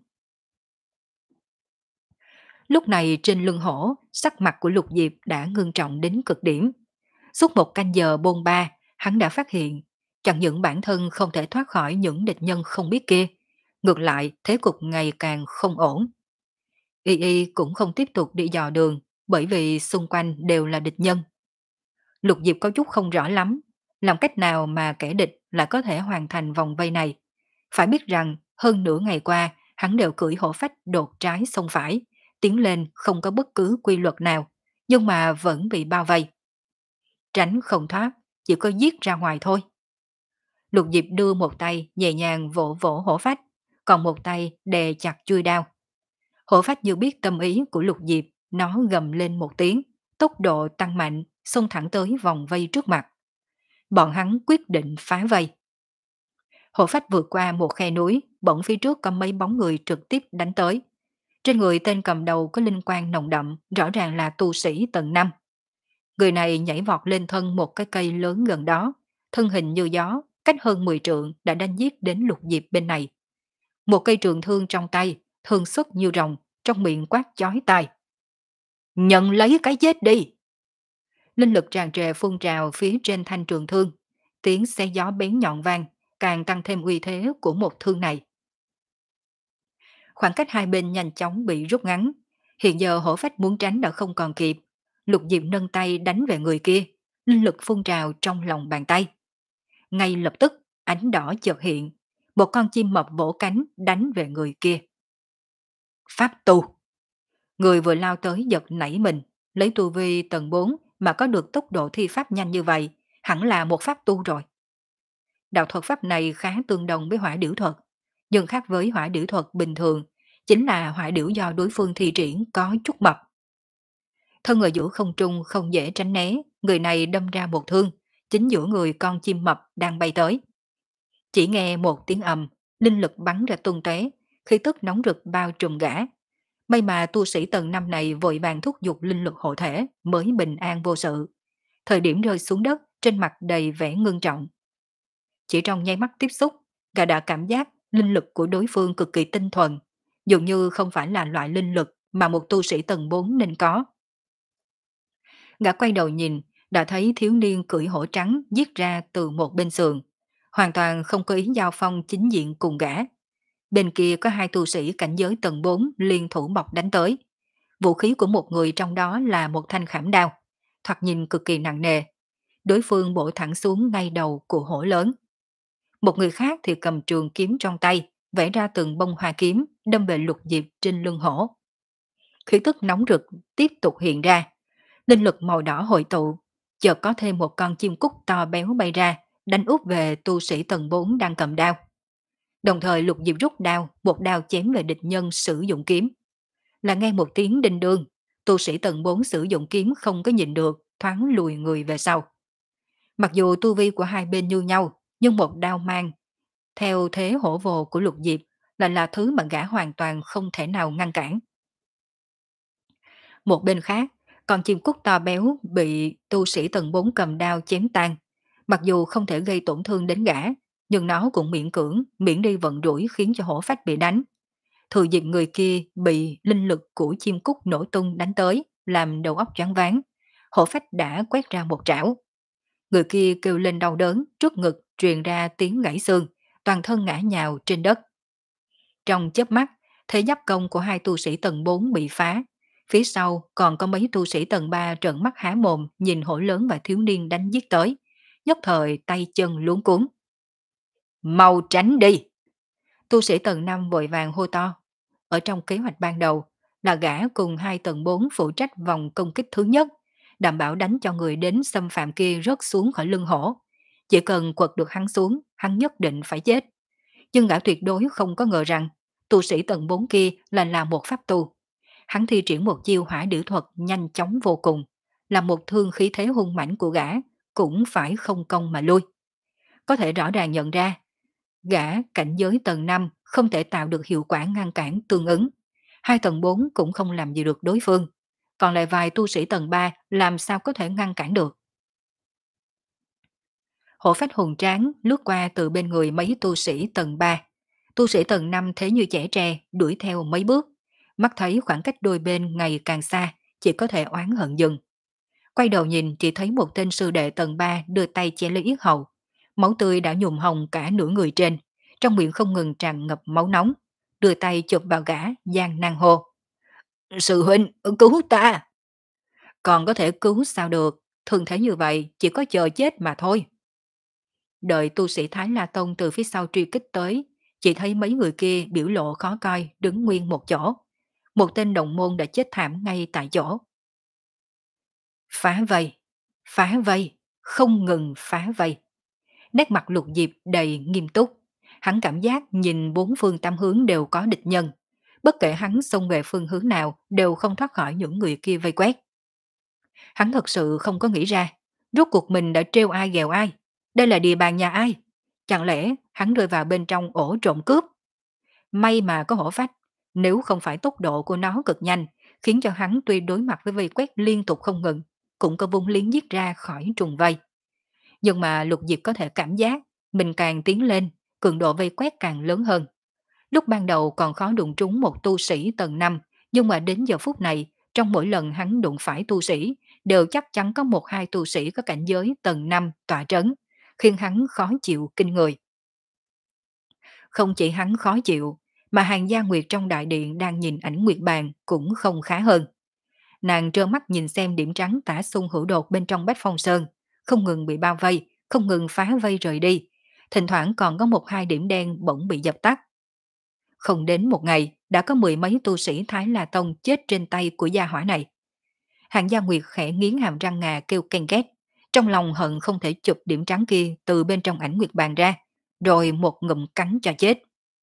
Lúc này trên lưng hổ, sắc mặt của Lục Diệp đã ngưng trọng đến cực điểm. Suốt một canh giờ bôn ba, hắn đã phát hiện, chẳng những bản thân không thể thoát khỏi những địch nhân không biết kia, ngược lại thế cục ngày càng không ổn. Y Y cũng không tiếp tục đi dò đường, bởi vì xung quanh đều là địch nhân. Lục Diệp có chút không rõ lắm, làm cách nào mà kẻ địch lại có thể hoàn thành vòng vây này. Phải biết rằng, hơn nửa ngày qua, hắn đều cưỡi hổ phách đột trái sông phải, tiến lên không có bất cứ quy luật nào, nhưng mà vẫn bị bao vây. Tránh không thoát, chỉ có giết ra ngoài thôi. Lục Diệp đưa một tay nhẹ nhàng vỗ vỗ hổ phách, còn một tay đè chặt chui đao. Hổ phách như biết tâm ý của Lục Diệp, nó gầm lên một tiếng, tốc độ tăng mạnh, xông thẳng tới vòng vây trước mặt. Bọn hắn quyết định phá vây. Hổ phách vượt qua một khe núi, bỗng phía trước có mấy bóng người trực tiếp đánh tới. Trên người tên cầm đầu có linh quang nồng đậm, rõ ràng là tu sĩ tầng năm. Người này nhảy vọt lên thân một cái cây lớn gần đó, thân hình như gió, cách hơn mười trượng đã đánh giết đến Lục Diệp bên này. Một cây trường thương trong tay, thương xuất như rồng, trong miệng quát chói tai. Nhận lấy cái chết đi! Linh lực tràn trề phun trào phía trên thanh trường thương, tiếng xé gió bén nhọn vang, càng tăng thêm uy thế của một thương này. Khoảng cách hai bên nhanh chóng bị rút ngắn, hiện giờ hổ phách muốn tránh đã không còn kịp. Lục Diệp nâng tay đánh về người kia, linh lực phun trào trong lòng bàn tay. Ngay lập tức, ánh đỏ chợt hiện, một con chim mập vỗ cánh đánh về người kia. Pháp tu! Người vừa lao tới giật nảy mình, lấy tu vi tầng bốn mà có được tốc độ thi pháp nhanh như vậy, hẳn là một pháp tu rồi. Đạo thuật pháp này khá tương đồng với hỏa điểu thuật, nhưng khác với hỏa điểu thuật bình thường, chính là hỏa điểu do đối phương thi triển có chút mập. Thân ở giữa không trung không dễ tránh né, người này đâm ra một thương, chính giữa người con chim mập đang bay tới. Chỉ nghe một tiếng ầm, linh lực bắn ra tung tóe, khí tức nóng rực bao trùm gã. May mà tu sĩ tầng năm này vội vàng thúc giục linh lực hộ thể mới bình an vô sự. Thời điểm rơi xuống đất, trên mặt đầy vẻ ngưng trọng. Chỉ trong nháy mắt tiếp xúc, gã đã cảm giác linh lực của đối phương cực kỳ tinh thuần, dường như không phải là loại linh lực mà một tu sĩ tầng bốn nên có. Gã quay đầu nhìn, đã thấy thiếu niên cưỡi hổ trắng giết ra từ một bên sườn, hoàn toàn không có ý giao phong chính diện cùng gã. Bên kia có hai tu sĩ cảnh giới tầng bốn liên thủ bọc đánh tới. Vũ khí của một người trong đó là một thanh khảm đao, thoạt nhìn cực kỳ nặng nề. Đối phương bổ thẳng xuống ngay đầu của hổ lớn. Một người khác thì cầm trường kiếm trong tay, vẽ ra từng bông hoa kiếm, đâm về Lục Diệp trên lưng hổ. Khí tức nóng rực tiếp tục hiện ra. Linh lực màu đỏ hội tụ, chợt có thêm một con chim cút to béo bay ra, đánh úp về tu sĩ tầng bốn đang cầm đao. Đồng thời Lục Diệp rút đao, một đao chém về địch nhân sử dụng kiếm. Là nghe một tiếng đinh đương, tu sĩ tầng bốn sử dụng kiếm không có nhìn được, thoáng lùi người về sau. Mặc dù tu vi của hai bên như nhau, nhưng một đao mang, theo thế hổ vồ của Lục Diệp, là là thứ mà gã hoàn toàn không thể nào ngăn cản. Một bên khác, con chim cút to béo bị tu sĩ tầng bốn cầm đao chém tan. Mặc dù không thể gây tổn thương đến gã, nhưng nó cũng miễn cưỡng, miễn đi vận rủi khiến cho hổ phách bị đánh. Thừa dịp người kia bị linh lực của chim cút nổ tung đánh tới, làm đầu óc choáng váng. Hổ phách đã quét ra một trảo. Người kia kêu lên đau đớn, trước ngực truyền ra tiếng gãy xương, toàn thân ngã nhào trên đất. Trong chớp mắt, thế giáp công của hai tu sĩ tầng bốn bị phá. Phía sau còn có mấy tu sĩ tầng ba trợn mắt há mồm nhìn hổ lớn và thiếu niên đánh giết tới. Nhất thời tay chân luống cuống. Mau tránh đi! Tu sĩ tầng năm vội vàng hô to. Ở trong kế hoạch ban đầu là gã cùng hai tầng bốn phụ trách vòng công kích thứ nhất, đảm bảo đánh cho người đến xâm phạm kia rớt xuống khỏi lưng hổ. Chỉ cần quật được hắn xuống, hắn nhất định phải chết. Nhưng gã tuyệt đối không có ngờ rằng tu sĩ tầng bốn kia là là một pháp tu. Hắn thi triển một chiêu hỏa điểu thuật nhanh chóng vô cùng, là một thương khí thế hung mãnh của gã, cũng phải không công mà lui. Có thể rõ ràng nhận ra, gã cảnh giới tầng năm không thể tạo được hiệu quả ngăn cản tương ứng. Hai tầng bốn cũng không làm gì được đối phương. Còn lại vài tu sĩ tầng ba làm sao có thể ngăn cản được. Hổ phách hùng tráng lướt qua từ bên người mấy tu sĩ tầng ba. Tu sĩ tầng năm thế như trẻ tre đuổi theo mấy bước. Mắt thấy khoảng cách đôi bên ngày càng xa, chỉ có thể oán hận dừng. Quay đầu nhìn chỉ thấy một tên sư đệ tầng ba đưa tay che lấy yết hầu. Máu tươi đã nhuộm hồng cả nửa người trên, trong miệng không ngừng tràn ngập máu nóng. Đưa tay chụp vào gã, gian nan hô. Sư huynh, cứu ta! Còn có thể cứu sao được, thường thế như vậy chỉ có chờ chết mà thôi. Đợi tu sĩ Thái La Tông từ phía sau truy kích tới, chỉ thấy mấy người kia biểu lộ khó coi đứng nguyên một chỗ. Một tên đồng môn đã chết thảm ngay tại chỗ. Phá vây, phá vây, không ngừng phá vây. Nét mặt Lục Diệp đầy nghiêm túc. Hắn cảm giác nhìn bốn phương tám hướng đều có địch nhân. Bất kể hắn xông về phương hướng nào đều không thoát khỏi những người kia vây quét. Hắn thật sự không có nghĩ ra, rốt cuộc mình đã trêu ai ghẹo ai. Đây là địa bàn nhà ai? Chẳng lẽ hắn rơi vào bên trong ổ trộm cướp? May mà có hổ phách, nếu không phải tốc độ của nó cực nhanh, khiến cho hắn tuy đối mặt với vây quét liên tục không ngừng, cũng có vung liếng giết ra khỏi trùng vây. Nhưng mà Lục Diệp có thể cảm giác, mình càng tiến lên, cường độ vây quét càng lớn hơn. Lúc ban đầu còn khó đụng trúng một tu sĩ tầng năm, nhưng mà đến giờ phút này, trong mỗi lần hắn đụng phải tu sĩ, đều chắc chắn có một hai tu sĩ có cảnh giới tầng năm tọa trấn, khiến hắn khó chịu kinh người. Không chỉ hắn khó chịu, mà hàng gia nguyệt trong đại điện đang nhìn ảnh nguyệt bàn cũng không khá hơn. Nàng trơ mắt nhìn xem điểm trắng tả xung hữu đột bên trong Bách Phong Sơn, không ngừng bị bao vây, không ngừng phá vây rời đi. Thỉnh thoảng còn có một hai điểm đen bỗng bị dập tắt. Không đến một ngày, đã có mười mấy tu sĩ Thái La Tông chết trên tay của gia hỏa này. Hàng gia nguyệt khẽ nghiến hàm răng ngà kêu ken ghét, trong lòng hận không thể chụp điểm trắng kia từ bên trong ảnh nguyệt bàn ra, rồi một ngụm cắn cho chết.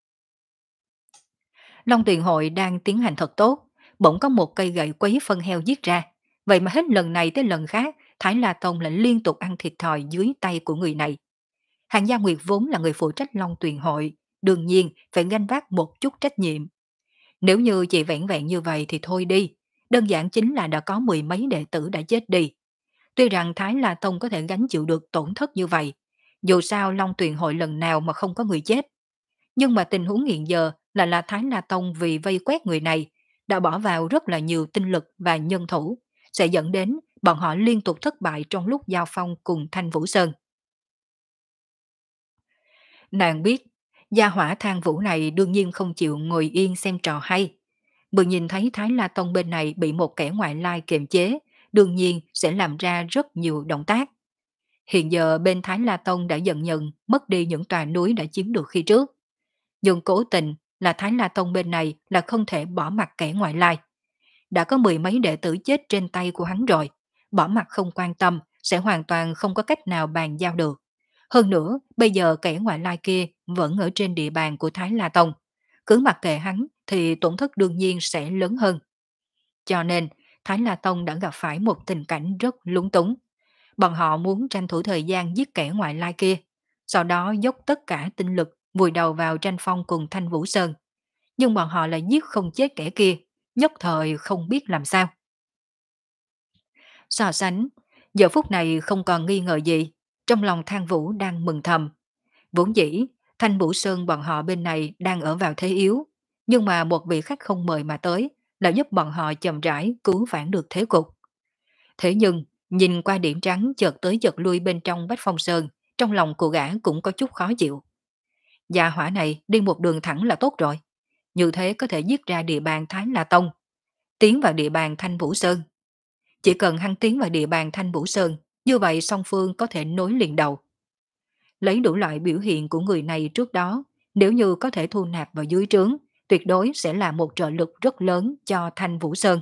Long Tuyền Hội đang tiến hành thật tốt, bỗng có một cây gậy quấy phân heo giết ra. Vậy mà hết lần này tới lần khác, Thái La Tông lại liên tục ăn thiệt thòi dưới tay của người này. Hàng Gia Nguyệt vốn là người phụ trách Long Tuyền Hội, đương nhiên phải gánh vác một chút trách nhiệm. Nếu như chỉ vẹn vẹn như vậy thì thôi đi, đơn giản chính là đã có mười mấy đệ tử đã chết đi. Tuy rằng Thái La Tông có thể gánh chịu được tổn thất như vậy, dù sao Long Tuyền Hội lần nào mà không có người chết. Nhưng mà tình huống hiện giờ là là Thái La Tông vì vây quét người này, đã bỏ vào rất là nhiều tinh lực và nhân thủ, sẽ dẫn đến bọn họ liên tục thất bại trong lúc giao phong cùng Thanh Vũ Sơn. Nàng biết, gia hỏa Thang Vũ này đương nhiên không chịu ngồi yên xem trò hay. Vừa nhìn thấy Thái La Tông bên này bị một kẻ ngoại lai kiềm chế, đương nhiên sẽ làm ra rất nhiều động tác. Hiện giờ bên Thái La Tông đã dần nhận mất đi những tòa núi đã chiếm được khi trước. Nhưng cố tình là Thái La Tông bên này là không thể bỏ mặt kẻ ngoại lai. Đã có mười mấy đệ tử chết trên tay của hắn rồi, bỏ mặt không quan tâm sẽ hoàn toàn không có cách nào bàn giao được. Hơn nữa, bây giờ kẻ ngoại lai kia vẫn ở trên địa bàn của Thái La Tông. Cứ mặc kệ hắn thì tổn thất đương nhiên sẽ lớn hơn. Cho nên, Thái La Tông đã gặp phải một tình cảnh rất lúng túng. Bọn họ muốn tranh thủ thời gian giết kẻ ngoại lai kia, sau đó dốc tất cả tinh lực vùi đầu vào tranh phong cùng Thanh Vũ Sơn. Nhưng bọn họ lại giết không chết kẻ kia, nhất thời không biết làm sao. So sánh, giờ phút này không còn nghi ngờ gì, trong lòng Thang Vũ đang mừng thầm. Vốn dĩ, Thanh Vũ Sơn bọn họ bên này đang ở vào thế yếu, nhưng mà một vị khách không mời mà tới là giúp bọn họ chậm rãi cứu vãn được thế cục. Thế nhưng, nhìn qua điểm trắng chợt tới chợt lui bên trong Bách Phong Sơn, trong lòng của gã cũng có chút khó chịu. Gia hỏa này đi một đường thẳng là tốt rồi. Như thế có thể giết ra địa bàn Thái La Tông. tiến vào địa bàn Thanh Vũ Sơn. Chỉ cần hắn tiến vào địa bàn Thanh Vũ Sơn, như vậy song phương có thể nối liền đầu. Lấy đủ loại biểu hiện của người này trước đó, nếu như có thể thu nạp vào dưới trướng, tuyệt đối sẽ là một trợ lực rất lớn cho Thanh Vũ Sơn.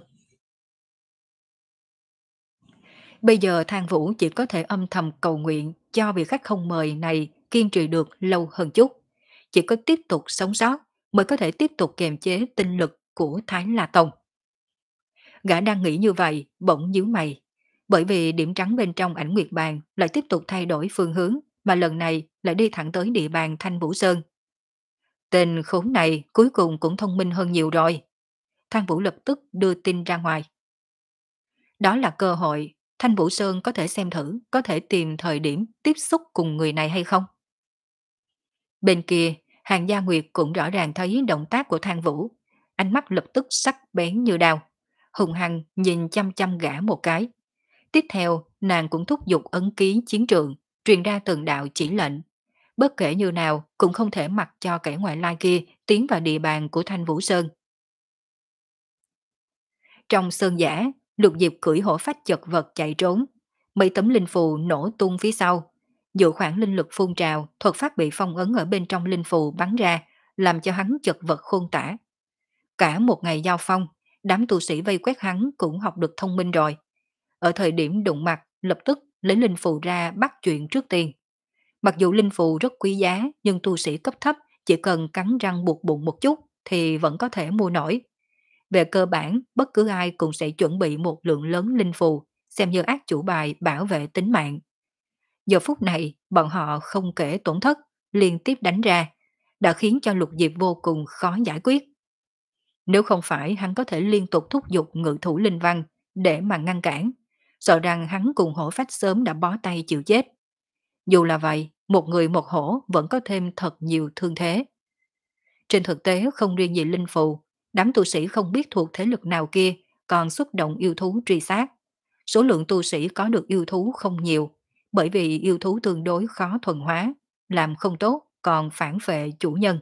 Bây giờ Thang Vũ chỉ có thể âm thầm cầu nguyện cho vị khách không mời này kiên trì được lâu hơn chút. Chỉ có tiếp tục sống sót mới có thể tiếp tục kiềm chế tinh lực của Thái La Tông. Gã đang nghĩ như vậy, bỗng nhíu mày. Bởi vì điểm trắng bên trong ảnh nguyệt bàn lại tiếp tục thay đổi phương hướng, mà lần này lại đi thẳng tới địa bàn Thanh Vũ Sơn. Tên khốn này cuối cùng cũng thông minh hơn nhiều rồi. Thang Vũ lập tức đưa tin ra ngoài. Đó là cơ hội, Thanh Vũ Sơn có thể xem thử, có thể tìm thời điểm tiếp xúc cùng người này hay không. Bên kia, Hàng Gia Nguyệt cũng rõ ràng thấy động tác của Thang Vũ, ánh mắt lập tức sắc bén như đao, hùng hăng nhìn chăm chăm gã một cái. Tiếp theo, nàng cũng thúc giục ấn ký chiến trường, truyền ra từng đạo chỉ lệnh. Bất kể như nào cũng không thể mặc cho kẻ ngoại lai kia tiến vào địa bàn của Thanh Vũ Sơn. Trong sơn giả, Lục Diệp cưỡi hổ phách chật vật chạy trốn. Mấy tấm linh phù nổ tung phía sau. Dự khoảng linh lực phun trào, thuật pháp bị phong ấn ở bên trong linh phù bắn ra, làm cho hắn chật vật khôn tả. Cả một ngày giao phong, đám tu sĩ vây quét hắn cũng học được thông minh rồi. Ở thời điểm đụng mặt, lập tức lấy linh phù ra bắt chuyện trước tiên. Mặc dù linh phù rất quý giá, nhưng tu sĩ cấp thấp chỉ cần cắn răng buộc bụng một chút thì vẫn có thể mua nổi. Về cơ bản, bất cứ ai cũng sẽ chuẩn bị một lượng lớn linh phù, xem như ác chủ bài bảo vệ tính mạng. Giờ phút này, bọn họ không kể tổn thất, liên tiếp đánh ra, đã khiến cho Lục Diệp vô cùng khó giải quyết. Nếu không phải hắn có thể liên tục thúc giục ngự thủ linh văn để mà ngăn cản, sợ rằng hắn cùng hổ phách sớm đã bó tay chịu chết. Dù là vậy, một người một hổ vẫn có thêm thật nhiều thương thế. Trên thực tế không riêng gì linh phù, đám tu sĩ không biết thuộc thế lực nào kia còn xuất động yêu thú truy sát. Số lượng tu sĩ có được yêu thú không nhiều, bởi vì yêu thú tương đối khó thuần hóa, làm không tốt còn phản phệ chủ nhân.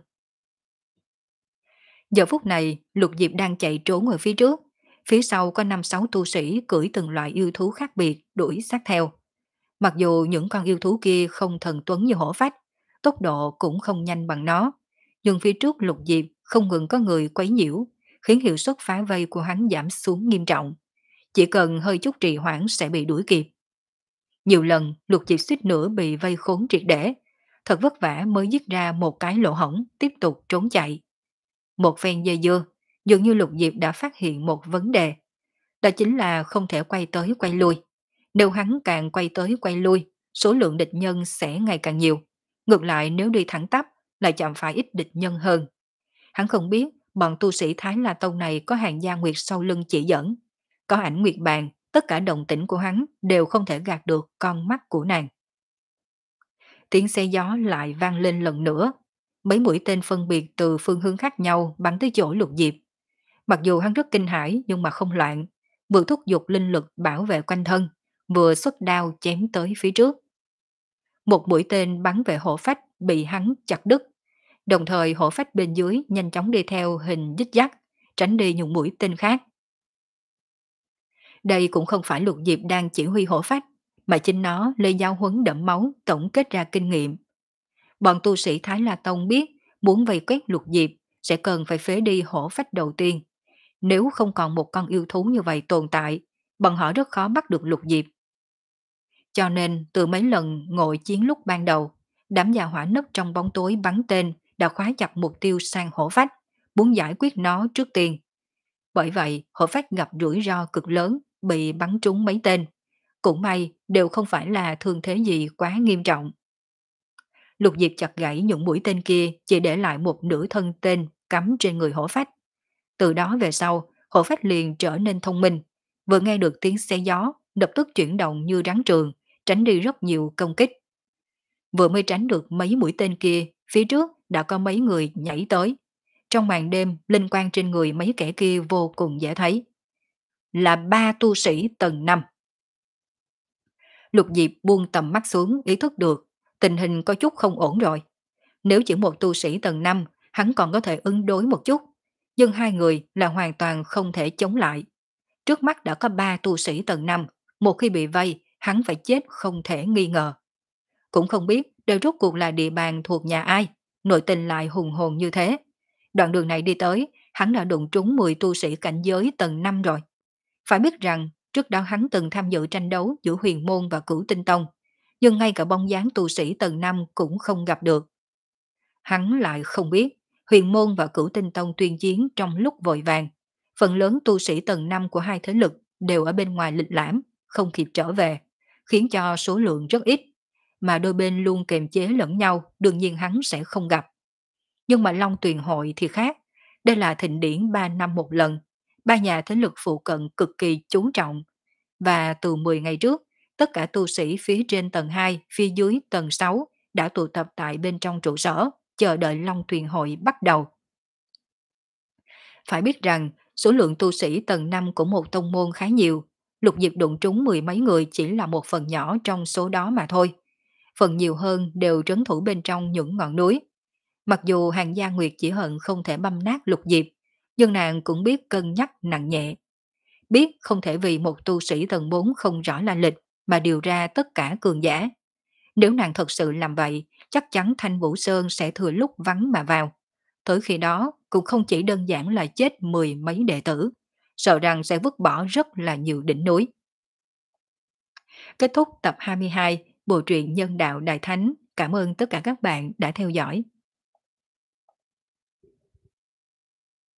Giờ phút này, Lục Diệp đang chạy trốn ở phía trước, phía sau có năm sáu tu sĩ cưỡi từng loại yêu thú khác biệt đuổi sát theo. Mặc dù những con yêu thú kia không thần tuấn như hổ phách, tốc độ cũng không nhanh bằng nó, nhưng phía trước Lục Diệp không ngừng có người quấy nhiễu, khiến hiệu suất phá vây của hắn giảm xuống nghiêm trọng. Chỉ cần hơi chút trì hoãn sẽ bị đuổi kịp. Nhiều lần Lục Diệp suýt nữa bị vây khốn triệt để, thật vất vả mới giết ra một cái lỗ hổng tiếp tục trốn chạy. Một phen dây dưa, dường như Lục Diệp đã phát hiện một vấn đề. Đó chính là không thể quay tới quay lui. Nếu hắn càng quay tới quay lui, số lượng địch nhân sẽ ngày càng nhiều. Ngược lại nếu đi thẳng tắp, lại chạm phải ít địch nhân hơn. Hắn không biết bọn tu sĩ Thái La Tông này có Hàng Gia Nguyệt sau lưng chỉ dẫn. Có ảnh nguyệt bàn, tất cả động tĩnh của hắn đều không thể gạt được con mắt của nàng. Tiếng xe gió lại vang lên lần nữa. Mấy mũi tên phân biệt từ phương hướng khác nhau bắn tới chỗ Lục Diệp. Mặc dù hắn rất kinh hãi nhưng mà không loạn, vừa thúc giục linh lực bảo vệ quanh thân, vừa xuất đao chém tới phía trước. Một mũi tên bắn về hổ phách bị hắn chặt đứt, đồng thời hổ phách bên dưới nhanh chóng đi theo hình dích dắt, tránh đi những mũi tên khác. Đây cũng không phải Lục Diệp đang chỉ huy hổ phách, mà chính nó lấy giáo huấn đẫm máu tổng kết ra kinh nghiệm. Bọn tu sĩ Thái La Tông biết muốn vây quét Lục Diệp sẽ cần phải phế đi hổ phách đầu tiên. Nếu không còn một con yêu thú như vậy tồn tại, bọn họ rất khó bắt được Lục Diệp. Cho nên từ mấy lần ngồi chiến lúc ban đầu, đám già hỏa nấp trong bóng tối bắn tên đã khóa chặt mục tiêu sang hổ phách, muốn giải quyết nó trước tiên. Bởi vậy, hổ phách gặp rủi ro cực lớn, bị bắn trúng mấy tên. Cũng may, đều không phải là thương thế gì quá nghiêm trọng. Lục Diệp chặt gãy những mũi tên kia, chỉ để lại một nửa thân tên cắm trên người hổ phách. Từ đó về sau, hổ phách liền trở nên thông minh. Vừa nghe được tiếng xe gió, lập tức chuyển động như rắn trường, tránh đi rất nhiều công kích. Vừa mới tránh được mấy mũi tên kia, phía trước đã có mấy người nhảy tới. Trong màn đêm, linh quang trên người mấy kẻ kia vô cùng dễ thấy. Là ba tu sĩ tầng năm. Lục Diệp buông tầm mắt xuống, ý thức được tình hình có chút không ổn rồi. Nếu chỉ một tu sĩ tầng năm, hắn còn có thể ứng đối một chút. nhưng hai người là hoàn toàn không thể chống lại. Trước mắt đã có ba tu sĩ tầng năm, một khi bị vây, hắn phải chết không thể nghi ngờ. Cũng không biết đây rốt cuộc là địa bàn thuộc nhà ai, nội tình lại hùng hồn như thế. Đoạn đường này đi tới, hắn đã đụng trúng mười tu sĩ cảnh giới tầng năm rồi. Phải biết rằng, trước đó hắn từng tham dự tranh đấu giữa huyền môn và cửu tinh tông, nhưng ngay cả bóng dáng tu sĩ tầng năm cũng không gặp được. Hắn lại không biết, huyền môn và cửu tinh tông tuyên chiến trong lúc vội vàng. Phần lớn tu sĩ tầng năm của hai thế lực đều ở bên ngoài lịch lãm, không kịp trở về, khiến cho số lượng rất ít. Mà đôi bên luôn kềm chế lẫn nhau, đương nhiên hắn sẽ không gặp. Nhưng mà Long Tuyền Hội thì khác. Đây là thịnh điển ba năm một lần. Ba nhà thế lực phụ cận cực kỳ chú trọng. Và từ mười ngày trước, tất cả tu sĩ phía trên tầng hai, phía dưới tầng sáu đã tụ tập tại bên trong trụ sở, chờ đợi Long Tuyền Hội bắt đầu. Phải biết rằng, số lượng tu sĩ tầng năm của một tông môn khá nhiều. Lục Diệp đụng trúng mười mấy người chỉ là một phần nhỏ trong số đó mà thôi. Phần nhiều hơn đều trấn thủ bên trong những ngọn núi. Mặc dù Hàng Gia Nguyệt chỉ hận không thể băm nát Lục Diệp, nhưng nàng cũng biết cân nhắc nặng nhẹ. Biết không thể vì một tu sĩ tầng bốn không rõ la lịch mà điều ra tất cả cường giả. Nếu nàng thật sự làm vậy, chắc chắn Thanh Vũ Sơn sẽ thừa lúc vắng mà vào. Tới khi đó cũng không chỉ đơn giản là chết mười mấy đệ tử, sợ rằng sẽ vứt bỏ rất là nhiều đỉnh núi. Kết thúc tập hai mươi hai, bộ truyện Nhân đạo Đại Thánh. Cảm ơn tất cả các bạn đã theo dõi.